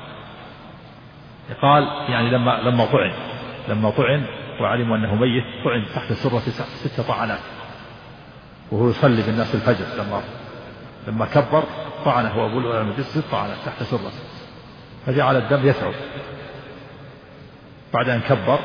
قال يعني لما طعن وعلموا أنه ميت، طعن تحت سرة 6 طعنات وهو يصلي بالناس الفجر. لما كبر طعنه وأبو المجلس 6 طعنات تحت سرة، فجعل الدم يثعب. بعد أن كبر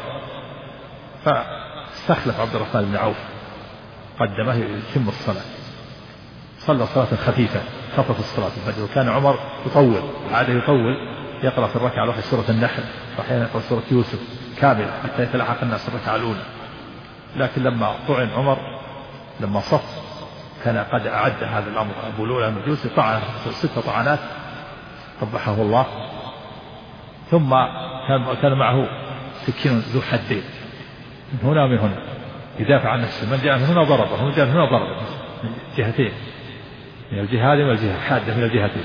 فاستخلف عبد الرحمن بن عوف قدمه يتم الصلاة، صلى صلاة خفيفة، خفف الصلاة الفجر. وكان عمر يطول، عاده يطول، يقرأ في الركعة الأولى سورة النحل، وأحيانا يقرأ سورة يوسف كاملة حتى يتلحق الناس الركعة الأولى. لكن لما طعن عمر، لما صف، كان قد أعد هذا الأمر أبو لؤلؤ المجوسي، طعنه 6 طعنات قبحه الله. ثم كان معه سكين ذو حدين من هنا ومن هنا يدافع عن نفسه، من جاء من هنا ضربه، ومن جاء من هنا ضربه، من جهتين، من الجهة هذه والجهة الحادة من الجهتين.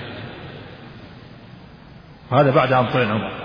وهذا بعد أن طعن عمر.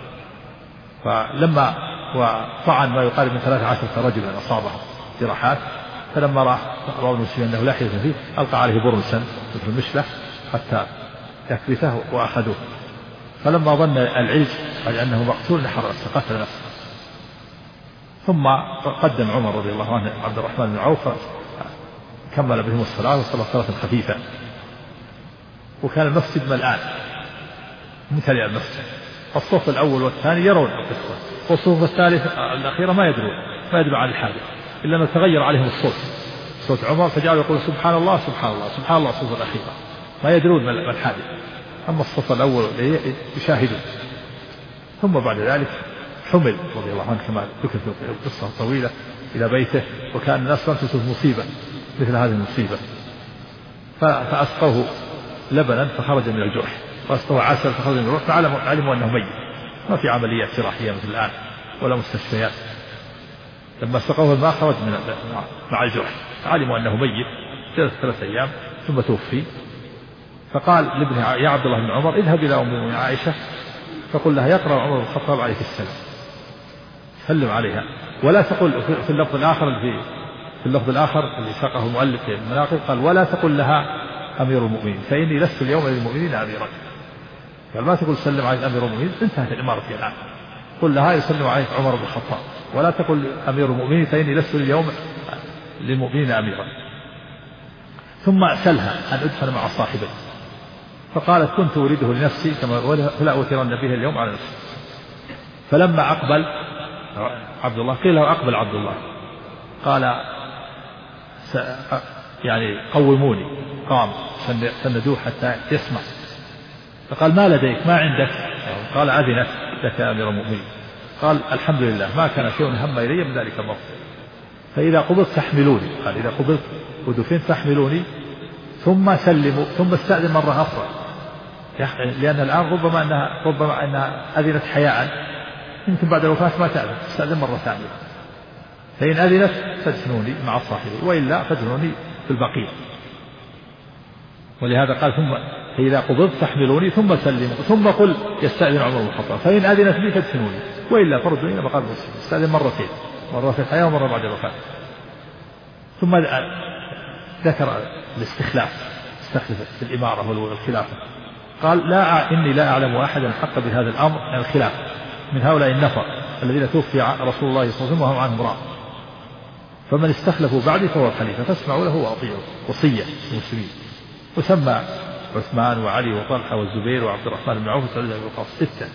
فلما وطعن ما يقارب من 13 رجلا أصابهم جراحات، فلما رأى المسلمين أنه لا حيلة فيه ألقى عليه برنسا مثل المشلة حتى يكبته وأخذوه. فلما ظن العلج أنه مقتول نحر نفسه، قتل نفسه. ثم قدم عمر رضي الله عنه عبد الرحمن بن عوف، كمل بهم الصلاة وصلى صلاة خفيفة. وكان المسجد ملآن ممتلئ المسجد، الصف الأول والثاني يرون القصة، والصف الثالث الأخيرة ما يدرون عن الحادث، إلا أنه تغير عليهم الصوت، صوت عمر، فجعلوا يقول سبحان الله سبحان الله سبحان الله الصف الأخيرة، ما يدرون ما الحادث. أما الصف الأول يشاهدون. ثم بعد ذلك حمل رضي الله عنه كما ذكر في القصة الطويلة إلى بيته، وكان الناس لم تصب مصيبة مثل هذه المصيبة، فأسقوه لبنا فخرج من الجرح، وأسقوه عسل فخرج من الجرح، فعلموا أنه ميت. ما في عمليات جراحية مثل الآن ولا مستشفيات. لما سقوه الماء خرج مع الجرح، فعلموا أنه ميت. جلس 3 أيام ثم توفي. فقال لابنه يا عبد الله بن عمر اذهب إلى أم عائشة فقل لها يقرأ عمر بن الخطاب عليك السلام، سلم عليها، ولا تقل في اللفظ الآخر اللي ساقه المؤلف في المناقب، قال ولا تقل لها أمير المؤمنين فإني لست اليوم للمؤمنين أميرا. قال ما تقول سلم عليك أمير المؤمنين، انتهت الإمارة الآن. قل لها يسلم عليك عمر بن الخطاب، ولا تقل أمير المؤمنين فإني لست اليوم للمؤمنين أميرا. ثم أسألها أن أدفن مع صاحبي، فقالت كنت أريده لنفسي كما فلا أوترن به اليوم على نفسي. فلما أقبل عبد الله قيل له أقبل عبد الله، قال يعني قوموني، قام سندوه حتى يسمع. فقال ما لديك ما عندك؟ قال أذنت لك يا أمير المؤمنين. قال الحمد لله ما كان شيء هم إلي من ذلك الموت، فإذا قبضت فاحملوني، قال إذا قبضت ودفنت فاحملوني ثم سلموا ثم استأذن مرة أخرى، لأن الآن ربما أنها أذنت حياء، يمكن بعد الوفاة ما تأذن، استأذن مرة ثانية. فإن أذنت فادفنوني مع صاحبي، وإلا فادفنوني في البقيع. ولهذا قال ثم فإذا قبضت فاحملوني ثم سلموا ثم قل يستأذن عمر بن الخطاب فإن أذنت لي فادفنوني وإلا فردوني إلى مقام مسلم. استأذن مرتين، مرة في الحياة ومرة بعد الوفاة. ثم ذكر الاستخلاف، استخلف في الإمارة والخلافة. قال إني لا أعلم أحدا حق بهذا الأمر من الخلافة من هؤلاء النفر الذين توفي رسول الله صلى الله عليه وسلم وهم عنهم راض، فمن استخلفوا بعدي فهو الخليفة فاسمعوا له وأطيعوا، وصية المسلمين. وسمى عثمان وعلي وطلحة والزبير وعبد الرحمن بن عوف وسعيد بن وقاص 6.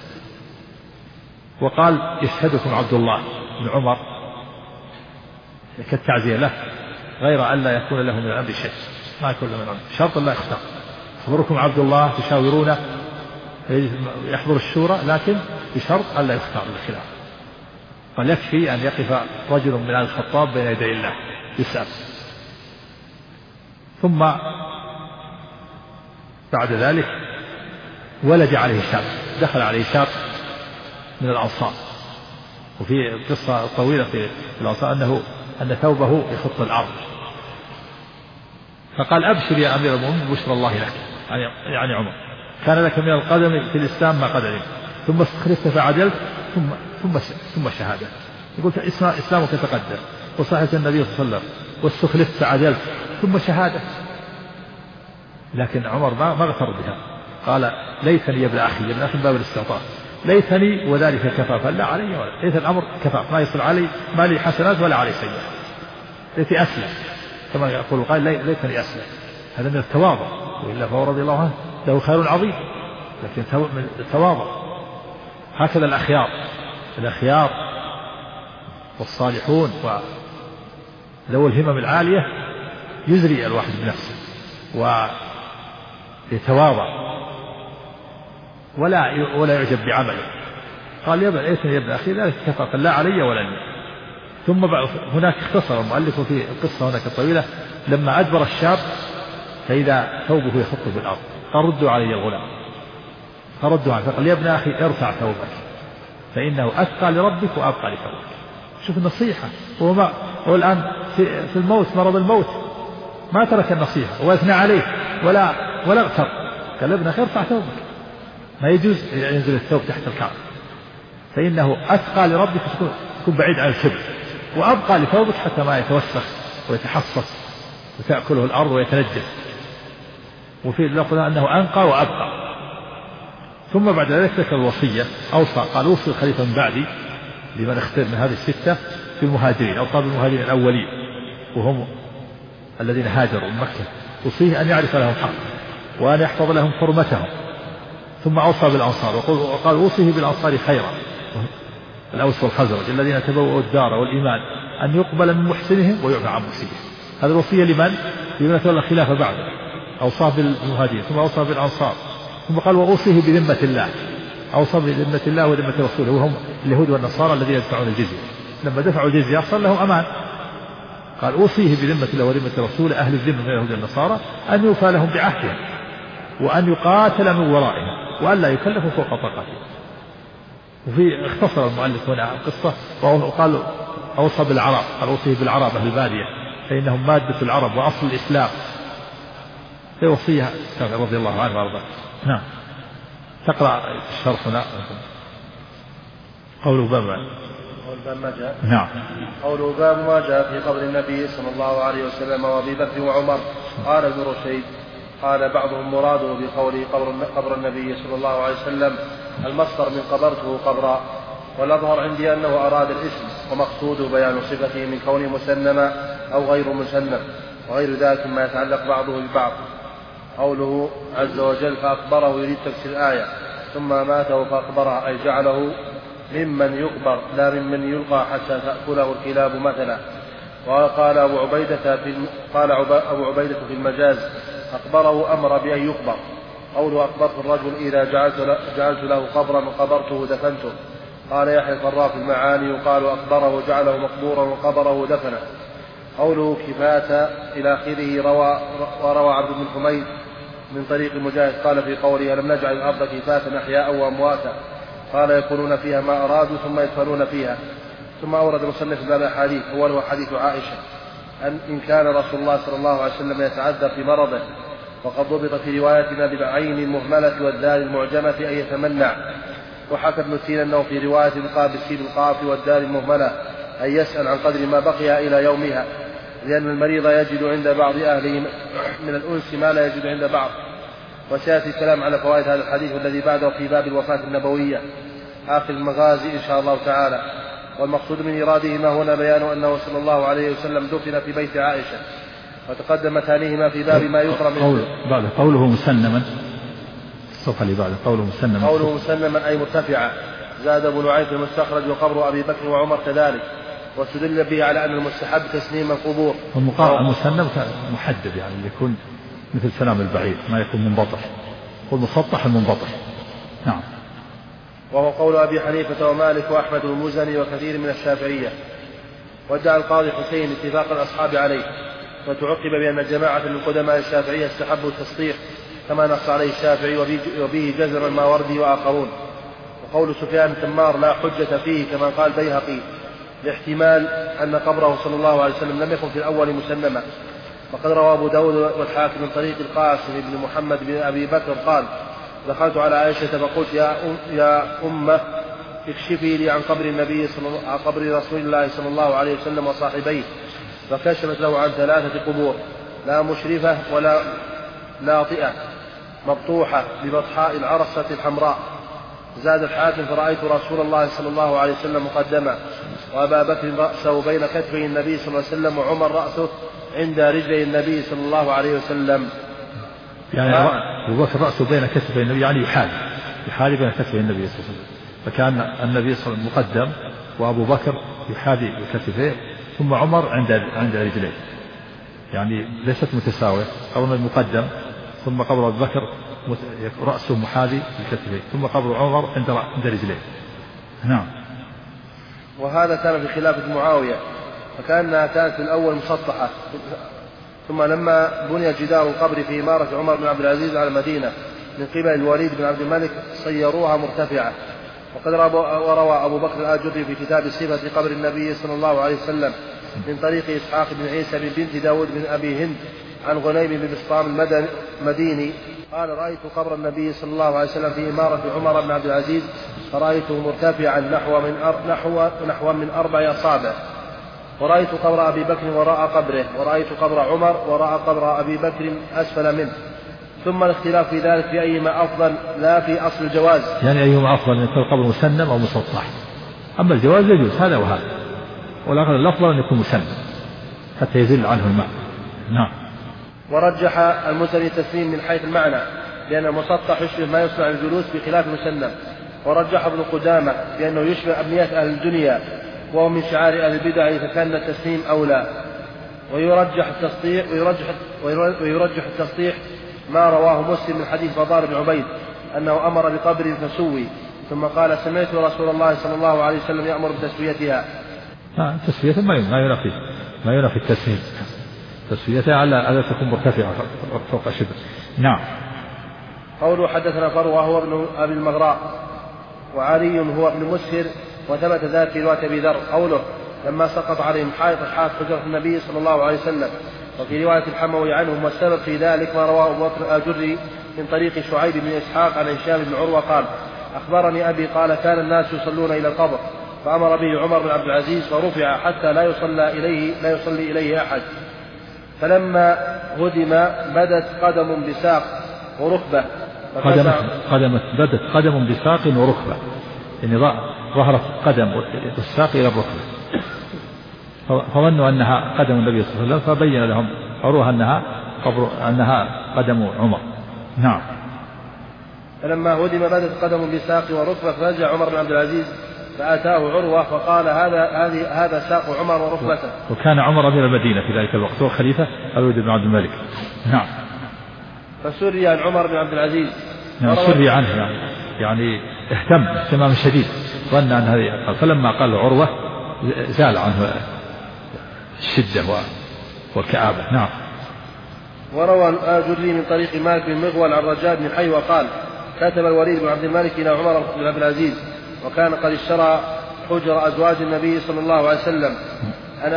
وقال يشهدكم عبد الله بن عمر كالتعزية له، غير أن لا يكون له من الأمر شيء، ما يكون له من الأمر شرط لا يختار. خبركم عبد الله تشاورونه يحضر الشورى، لكن بشرط أن لا يختار للخلاف. قال يكفي أن يقف رجل من آل الخطاب بين يدي الله يسأل. ثم بعد ذلك ولج عليه شاب، دخل عليه شاب من الأنصار، وفي قصة طويلة في الأنصار أن ثوبه يخط الأرض، فقال أبشر يا أمير المؤمنين بشرى الله لك، يعني عمر كان لك من القدم في الإسلام ما قد علمت، ثم استخلفت فعدلت ثم شهادة. يقول إسلامك تقدم وصحة النبي صلى الله عليه وسلم واستخلفت فعدلت ثم شهادة. لكن عمر ما غفر بها، قال ليتني يا ابن أخي، يا ابن أخي باب الاستعطاف، ليتني وذلك كفافا لا علي ولا، ليت الأمر كفاف ما يصل علي ما لي حسنات ولا علي سيئات، ليتي أسلم كما يقول قال ليتني أسلم. هذا من التواضع، وإلا فهو رضي الله عنه له خير عظيم، لكن من التواضع. هكذا الأخيار والصالحون وذوي الهمم العالية يزري الواحد بنفسه، ويتواضع ولا يعجب بعمله. قال يا ابن أخي ذلك كفى لا علي ولا لي. ثم هناك اختصر المؤلف في القصة هناك طويلة لما أدبر الشاب فإذا ثوبه يخط بالأرض قال ردوا علي الغلام فردوا عليه فقال يا ابن أخي ارفع ثوبك فإنه أثقى لربك وأبقى لثوبك. شوف النصيحة هو الآن في الموت مرض الموت ما ترك النصيحة وأثنى عليه ولا اغتر. قال يا ابن أخي ارفع ثوبك ما يجوز ينزل الثوب تحت الكعب فإنه أثقى لربك تكون بعيد عن الكبر وأبقى لثوبك حتى ما يتوسخ ويتحصص وتأكله الأرض ويتنجس. وفي اللفظ أنه أنقى وأبقى. ثم بعد ذلك ذكر الوصية أوصى قال أوصي الخليفة من بعدي لمن اختار من هذه الستة في المهاجرين أوصى بالمهاجرين الأولين وهم الذين هاجروا من مكة أوصيه أن يعرف لهم حق وأن يحفظ لهم حرمتهم. ثم أوصى بالأنصار وقال أوصيه بالأنصار خيرا الأوس والخزرج الذين تبوأوا الدار والإيمان أن يقبل من محسنهم ويعفى عن مسيئهم. هذه الوصية لمن تولى الخلافة بعده. أوصى بالمهاجرين ثم أوصى بالأنصار ثم قال وأوصيه بذمة الله. أوصى بذمة الله وذمة رسوله وهم اليهود والنصارى الذين يدفعون الجزية. لما دفعوا الجزية صار لهم أمان. قال أوصيه بذمة الله وذمة رسوله أهل الذمة من اليهود والنصارى أن يوفى لهم بعهدهم وأن يقاتل من ورائهم وأن لا يكلفوا فوق طاقتهم. وفي اختصر المؤلف هنا القصة وقال أوصى بالعرب قال أوصيه بالعرب أهل البادية فإنهم مادة العرب وأصل الإسلام. في وصية رضي الله عنه وارضاه. نعم تقرأ الشرح هنا قوله باب ما جاء. نعم قوله باب ما جاء في قبر النبي صلى الله عليه وسلم وأبي بكر وعمر. قال ابن رشيد قال بعضهم مراده بقوله قبر النبي صلى الله عليه وسلم المصدر من قبرته قبرا والأظهر عندي أنه أراد الاسم ومقصوده بيان صفته من كونه مسنما أو غير مسنم وغير ذلك ما يتعلق بعضه ببعض. قوله عز وجل فأخبره يريد تفسير الآية ثم ماته فأخبره أي جعله ممن يقبر لا ممن يلقى حتى تأكله الكلاب مثلا. وقال أبو عبيدة في المجاز أخبره أمر بأن يقبر. قوله أخبرت الرجل إذا جعلت له قبرا قبرته دفنته. قال يحيى الفراء في المعاني يقال أخبره جعله مقبورا وقبره دفنه. قوله كفاة إلى آخره وروى عبد بن حميد من طريق مجاهد قال في قوله ألم نجعل الأرض كفاة أحياء وأمواتا قال يكونون فيها ما أرادوا ثم يدفنون فيها. ثم أورد مصنف باب الحديث هو حديث عائشة إن كان رسول الله صلى الله عليه وسلم يتعذب في مرضه وقد ضبط في روايتنا بالعين المهملة والدال المعجمة أن يتمنع. وحكى ابن سينا أنه في رواية قال بالسين القاف والدال المهملة أن يسأل عن قدر ما بقي إلى يومها لأن المريض يجد عند بعض أهله من الأنس ما لا يجد عند بعض. وسيأتي الكلام على فوائد هذا الحديث والذي بعده في باب الوفاة النبوية آخر المغازي إن شاء الله تعالى. والمقصود من إرادهما هنا بيان أنه صلى الله عليه وسلم دفن في بيت عائشة وتقدم ثانيهما في باب ما يقرأ من قوله مسنما الصفحة اللي بعد قوله مسنما أي مرتفعا. زاد ابن نعيم في المستخرج وقبر أبي بكر وعمر كذلك. واستدل به على أن المستحب تسنيم القبور. المسنم محدد يعني يكون مثل سلام البعير ما يكون منبطح والمسطح المنبطح. نعم. وهو قول أبي حنيفة ومالك وأحمد والمزني وكثير من الشافعية. وادعى القاضي حسين اتفاق الأصحاب عليه وتعقب بأن جماعة من قدماء الشافعية استحبوا التصديق كما نص عليه الشافعي وبه جزم الماوردي وآخرون. وقول سفيان التمار لا حجة فيه كما قال بيهقي لاحتمال أن قبره صلى الله عليه وسلم لم يكن في الأول مسنما. وقد روى أبو داود والحاكم من طريق القاسم بن محمد بن أبي بكر قال دخلت على عائشة فقلت يا أمة اكشفي لي عن قبر رسول الله صلى الله عليه وسلم وصاحبيه. فكشفت له عن 3 قبور لا مشرفة ولا لاطئة مبطوحة ببطحاء العرصة الحمراء. زاد الحاكم فرأيت رسول الله صلى الله عليه وسلم مقدما وأبا بكر رأسه بين كتفي النبي صلى الله عليه وسلم وعمر رأسه عند رجلي النبي صلى الله عليه وسلم. يعني أبو بكر رأسه بين كتفي النبي يعني يحاذي بين كتفي النبي صلى الله عليه وسلم. فكان النبي صلى الله عليه وسلم مقدم وأبو بكر يحاذي بكتفيه ثم عمر عند رجليه. يعني ليست متساوية، قبر المقدم ثم قبر أبي بكر رأسه محاذي لكتفيه، ثم قبر عمر عند رجليه. نعم. وهذا كان في خلافة معاوية، فكأنها كانت في الأول مسطحة، ثم لما بني جدار القبر في إمارة عمر بن عبد العزيز على المدينة من قبل الوليد بن عبد الملك صيروها مرتفعة. وقد روى أبو بكر الآجري في كتاب صفة قبر النبي صلى الله عليه وسلم من طريق إسحاق بن عيسى بن بنت داود بن أبي هند عن غنيم بن بسطام المديني قال: رأيت قبر النبي صلى الله عليه وسلم في إمارة عمر بن عبد العزيز فرأيته مرتفعا نحو من 4 أصابع، ورأيت قبر أبي بكر وراء قبره، ورأيت قبر عمر وراء قبر أبي بكر أسفل منه. ثم الاختلاف في ذلك في أيما أفضل لا في أصل الجواز، يعني أيهما أفضل أن يكون القبر مسنم أو مسطح. أما الجواز يجوز هذا وهذا، ولكن الأفضل أن يكون مسنم حتى يزل عنه الماء. نعم. ورجح المزني التسليم من حيث المعنى، لأن المسطح يشبه ما يصنع الجلوس بخلاف المسنم. ورجح ابن قدامة بأنه يشبه أبنية أهل الدنيا وهو من شعار أهل البدع، فكان التسليم أولى. ويرجح التصحيح ما رواه مسلم من حديث فضال بن عبيد أنه أمر بقبر فسوي، ثم قال: سمعت رسول الله صلى الله عليه وسلم يأمر بتسويتها. تسويتها ما ينافي التسليم، تسويتها على تكون مرتفعة فوق شبر. نعم. قوله حدثنا فروة هو ابن أبي المغراء، وعلي هو ابن مسهر، وثبت ذلك في رواية أبي ذر. قوله لما سقط عليهم حائط حجرة النبي صلى الله عليه وسلم. وفي رواية الحموي عنهم، والسبب في ذلك ما رواه أبو بكر الآجري من طريق شعيب بن إسحاق عن هشام بن عروة قال: أخبرني أبي قال: كان الناس يصلون إلى القبر فأمر به عمر بن عبد العزيز فرفع حتى لا يصلي إليه أحد، فلما هدم بدت قدم بساق وركبة، بدت قدم بساق وركبة، يعني ظهرت قدم والساق إلى الركبة، فظنوا أنها قدم النبي صلى الله عليه وسلم، فبين لهم عروة أنها قدم عمر. نعم. فلما هدم بدت قدم بساق وركبة، فرجع عمر بن عبد العزيز فأتاه عروة فقال: هذا ساق عمر وركبته. وكان عمر أمير المدينة في ذلك الوقت، هو خليفة الوليد بن عبد الملك. نعم. فسري عن عمر بن عبد العزيز. نعم، سري عنه يعني اهتمام شديد، ظن أن هذه، فلما قال عروة زال عنه الشدة والكآبة. نعم. وروى الآجري من طريق مالك بن مغول عن رجاء بن حي وقال: كتب الوليد بن عبد الملك إلى عمر بن عبد العزيز، وكان قد اشترى حجر أزواج النبي صلى الله عليه وسلم أن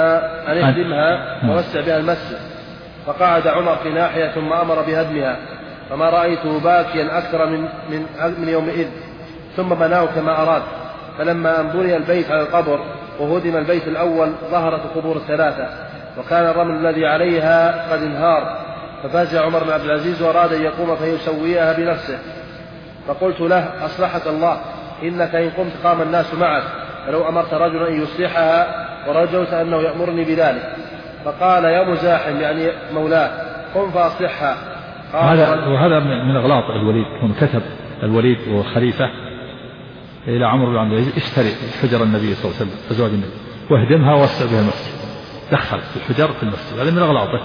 اهدمها ووسع بها المسجد، فقعد عمر في ناحية ثم أمر بهدمها، فما رأيته باكيا أكثر من يومئذ، ثم بناه كما أراد. فلما أن بني البيت على القبر وهدم البيت الأول ظهرت قبور 3، وكان الرمل الذي عليها قد انهار، ففزع عمر بن عبد العزيز وأراد أن يقوم فيسويها بنفسه، فقلت له: أصلحك الله، إنك إن قمت قام الناس معك، فلو أمرت رجلا أن يصلحها ورجوت أنه يأمرني بذلك. فقال: يا مزاحم، يعني مولاه، قم فأصلحها. وهذا من أغلاط الوليد، كون كتب الوليد وخليفة إلى عمرو بن عبد العزيز: اشتري حجر النبي صلى الله عليه وسلم أزواج النبي واهدمها ووسع بها المسجد، دخل الحجر في المسجد، هذا من أغلاطه،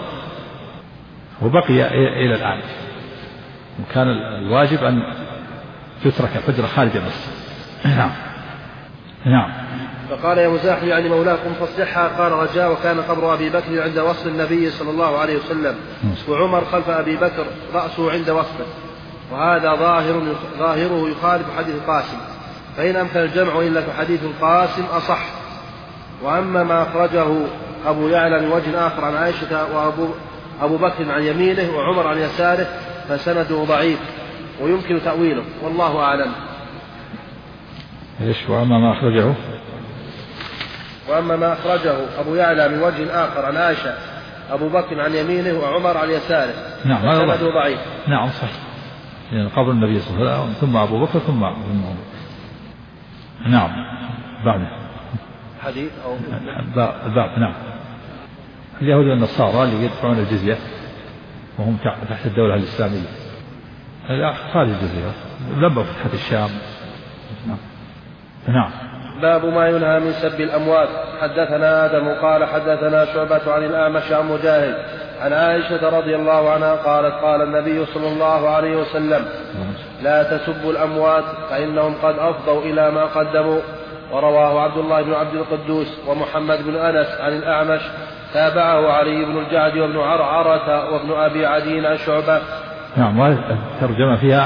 وبقي إلى الآن. وكان الواجب أن تترك الحجرة خارج المسجد. نعم. نعم. فقال: يا مزاحم، يعني مولاكم، فاصلحها. قال رجاء: وكان قبر أبي بكر عند وصل النبي صلى الله عليه وسلم، وعمر خلف أبي بكر رأسه عند وصله، وهذا ظاهره يخالف حديث القاسم، فإن أمكن الجمع إلا في حديث القاسم أصح. وأما ما أخرجه أبو يعلى من وجه آخر عن عائشة وأبو بكر عن يمينه وعمر عن يساره فسنده ضعيف ويمكن تأويله، والله أعلم. وأما ما أخرجه أبو يعلى من وجه آخر عن عائشة أبو بكر عن يمينه وعمر عن يساره فسنده ضعيف. نعم صح، يعني قبر النبي صلى الله عليه وسلم ثم أبو بكر ثم عمر. نعم. بعده حديث أو الباب. نعم. اليهود والنصارى اللي يدفعون الجزية وهم تحت الدولة الإسلامية، خارج الجزيرة لما فتحت الشام. نعم. باب ما ينهى من سب الأموات. حدثنا آدم قال حدثنا شعبة عن الأعمش عن مجاهد عن عائشة رضي الله عنها قالت قال النبي صلى الله عليه وسلم لا تسبوا الأموات فإنهم قد أفضوا إلى ما قدموا. ورواه عبد الله بن عبد القدوس ومحمد بن أنس عن الأعمش تابعه علي بن الجعد وابن عرعرة وابن أبي عدي عن شعبة. نعم. والترجمة فيها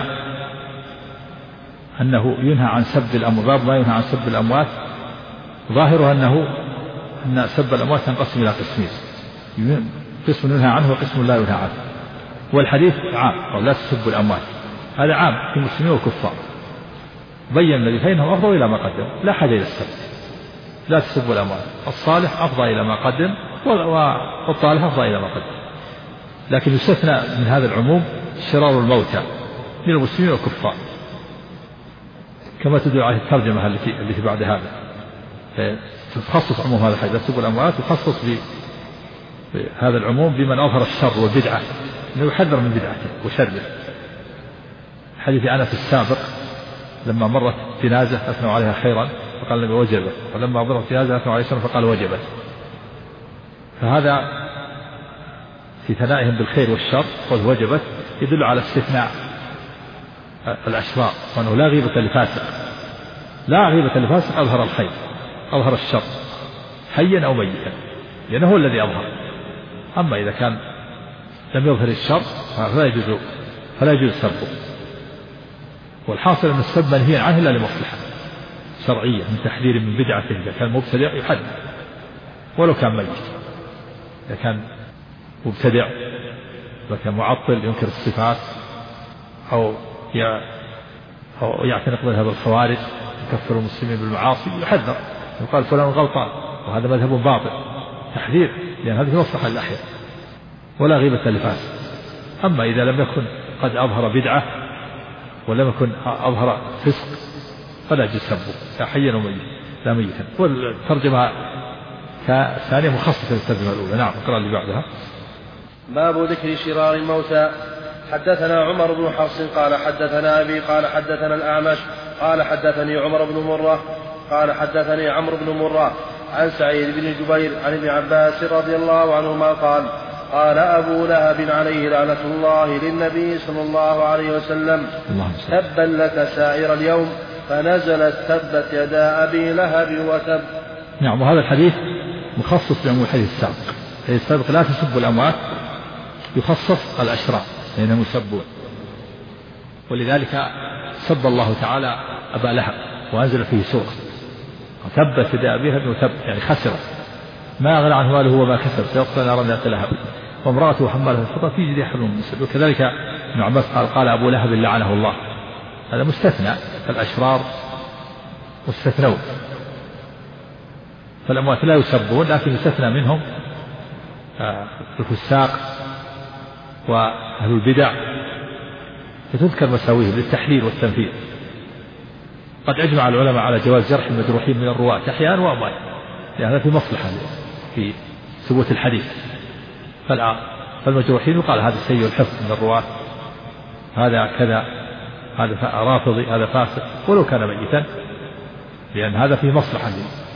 أنه ينهى عن سب الأموات. باب ما ينهى عن سب الأموات ظاهره أن سب الأموات تنقسم إلى قسمين، قسم ينهى عنه وقسم لا ينهى عنه. والحديث عام لا تسبوا الأموات، هذا عام في المسلمين والكفار، بين الذي فإنهم أفضوا إلى ما قدم، لا حاجة إلى السب. لا تسبوا الأموات، الصالح أفضى إلى ما قدم والطالح أفضى إلى ما قدم. لكن يستثنى من هذا العموم شرار الموتى من المسلمين والكفار، كما تدل عليه الترجمة التي بعد هذا، تخصص عموم هذا الحديث لا تسبوا الأموات، وتخصص بهذا العموم بمن أظهر الشر والبدعة، أنه يحذر من بدعته وشره. حديث أنس السابق لما مرت جنازة أثنوا عليها خيرا فقال النبي وجبت، ولما مرت جنازة أثنوا عليها شرا فقال وجبت. فهذا في ثنائهم بالخير والشر قل وجبت يدل على استثناء الأشرار، وأنه لا غيبة لفاسق، لا غيبة لفاسق أظهر الخير أظهر الشر حيا أو ميتا، لأنه هو الذي أظهر. أما إذا كان لم يظهر الشر فلا يجوز سبه. والحاصل أن السب منهي عنه إلا لمصلحة شرعية من تحذير من بدعته. إذا كان مبتدع يحذر ولو كان ميت، إذا كان مبتدع وكان معطل ينكر الصفات أو يعتنق مذهب الخوارج يكفر المسلمين بالمعاصي يحذر، يقال فلان غلطان وهذا مذهب باطل، تحذير، لأن هذه مصلحة للأحياء ولا غيبة لفاسق. أما إذا لم يكن قد أظهر بدعة ولم يكن أظهر فسق فلا يجوز سبه حيا وميتا لا ميتا. والترجمة ثانية مخصصة للترجمة الأولى. نعم. اقرأ اللي بعدها. باب ذكر شرار الموتى. حدثنا عمر بن حفص قال حدثنا أبي قال حدثنا الأعمش قال حدثني عمر بن مرة قال حدثني عمرو بن مرة عن سعيد بن جبير عن ابن عباس رضي الله عنهما قال قال أبو لهب عليه لعنة الله للنبي صلى الله عليه وسلم تبا لك سائر اليوم، فنزلت تبت يدا أبي لهب وتب. نعم. وهذا الحديث مخصص بعموم الحديث السابق. الحديث السابق لا تسبوا الأموات يخصص الأشرار لأنهم يسبون، ولذلك سب الله تعالى أبا لهب وأنزل فيه سورة تبت يدا أبي لهب وتب، يعني خسر ما أغنى عنه ماله وما كسب سيصلى نارا ذات لهب وامرأته حمالة الحطب في جيدها حبل من مسد. وكذلك ابن عباس قال أبو لهب لعنه الله، هذا مستثنى، فالأشرار مستثنون، فالأموات لا يسبون لكن يستثنى منهم الفساق وأهل البدع، فتذكر مساويهم للتحليل والتنفيذ. قد أجمع العلماء على جواز جرح المجروحين من الرواة أحيانا وأموات، يعني هذا في مصلحة في ثبوت الحديث. فالمجروحين يقال هذا سيء الحفظ من الرواة، هذا كذا، هذا رافضي، هذا فاسق ولو كان ميتا، لأن هذا فيه مصلحة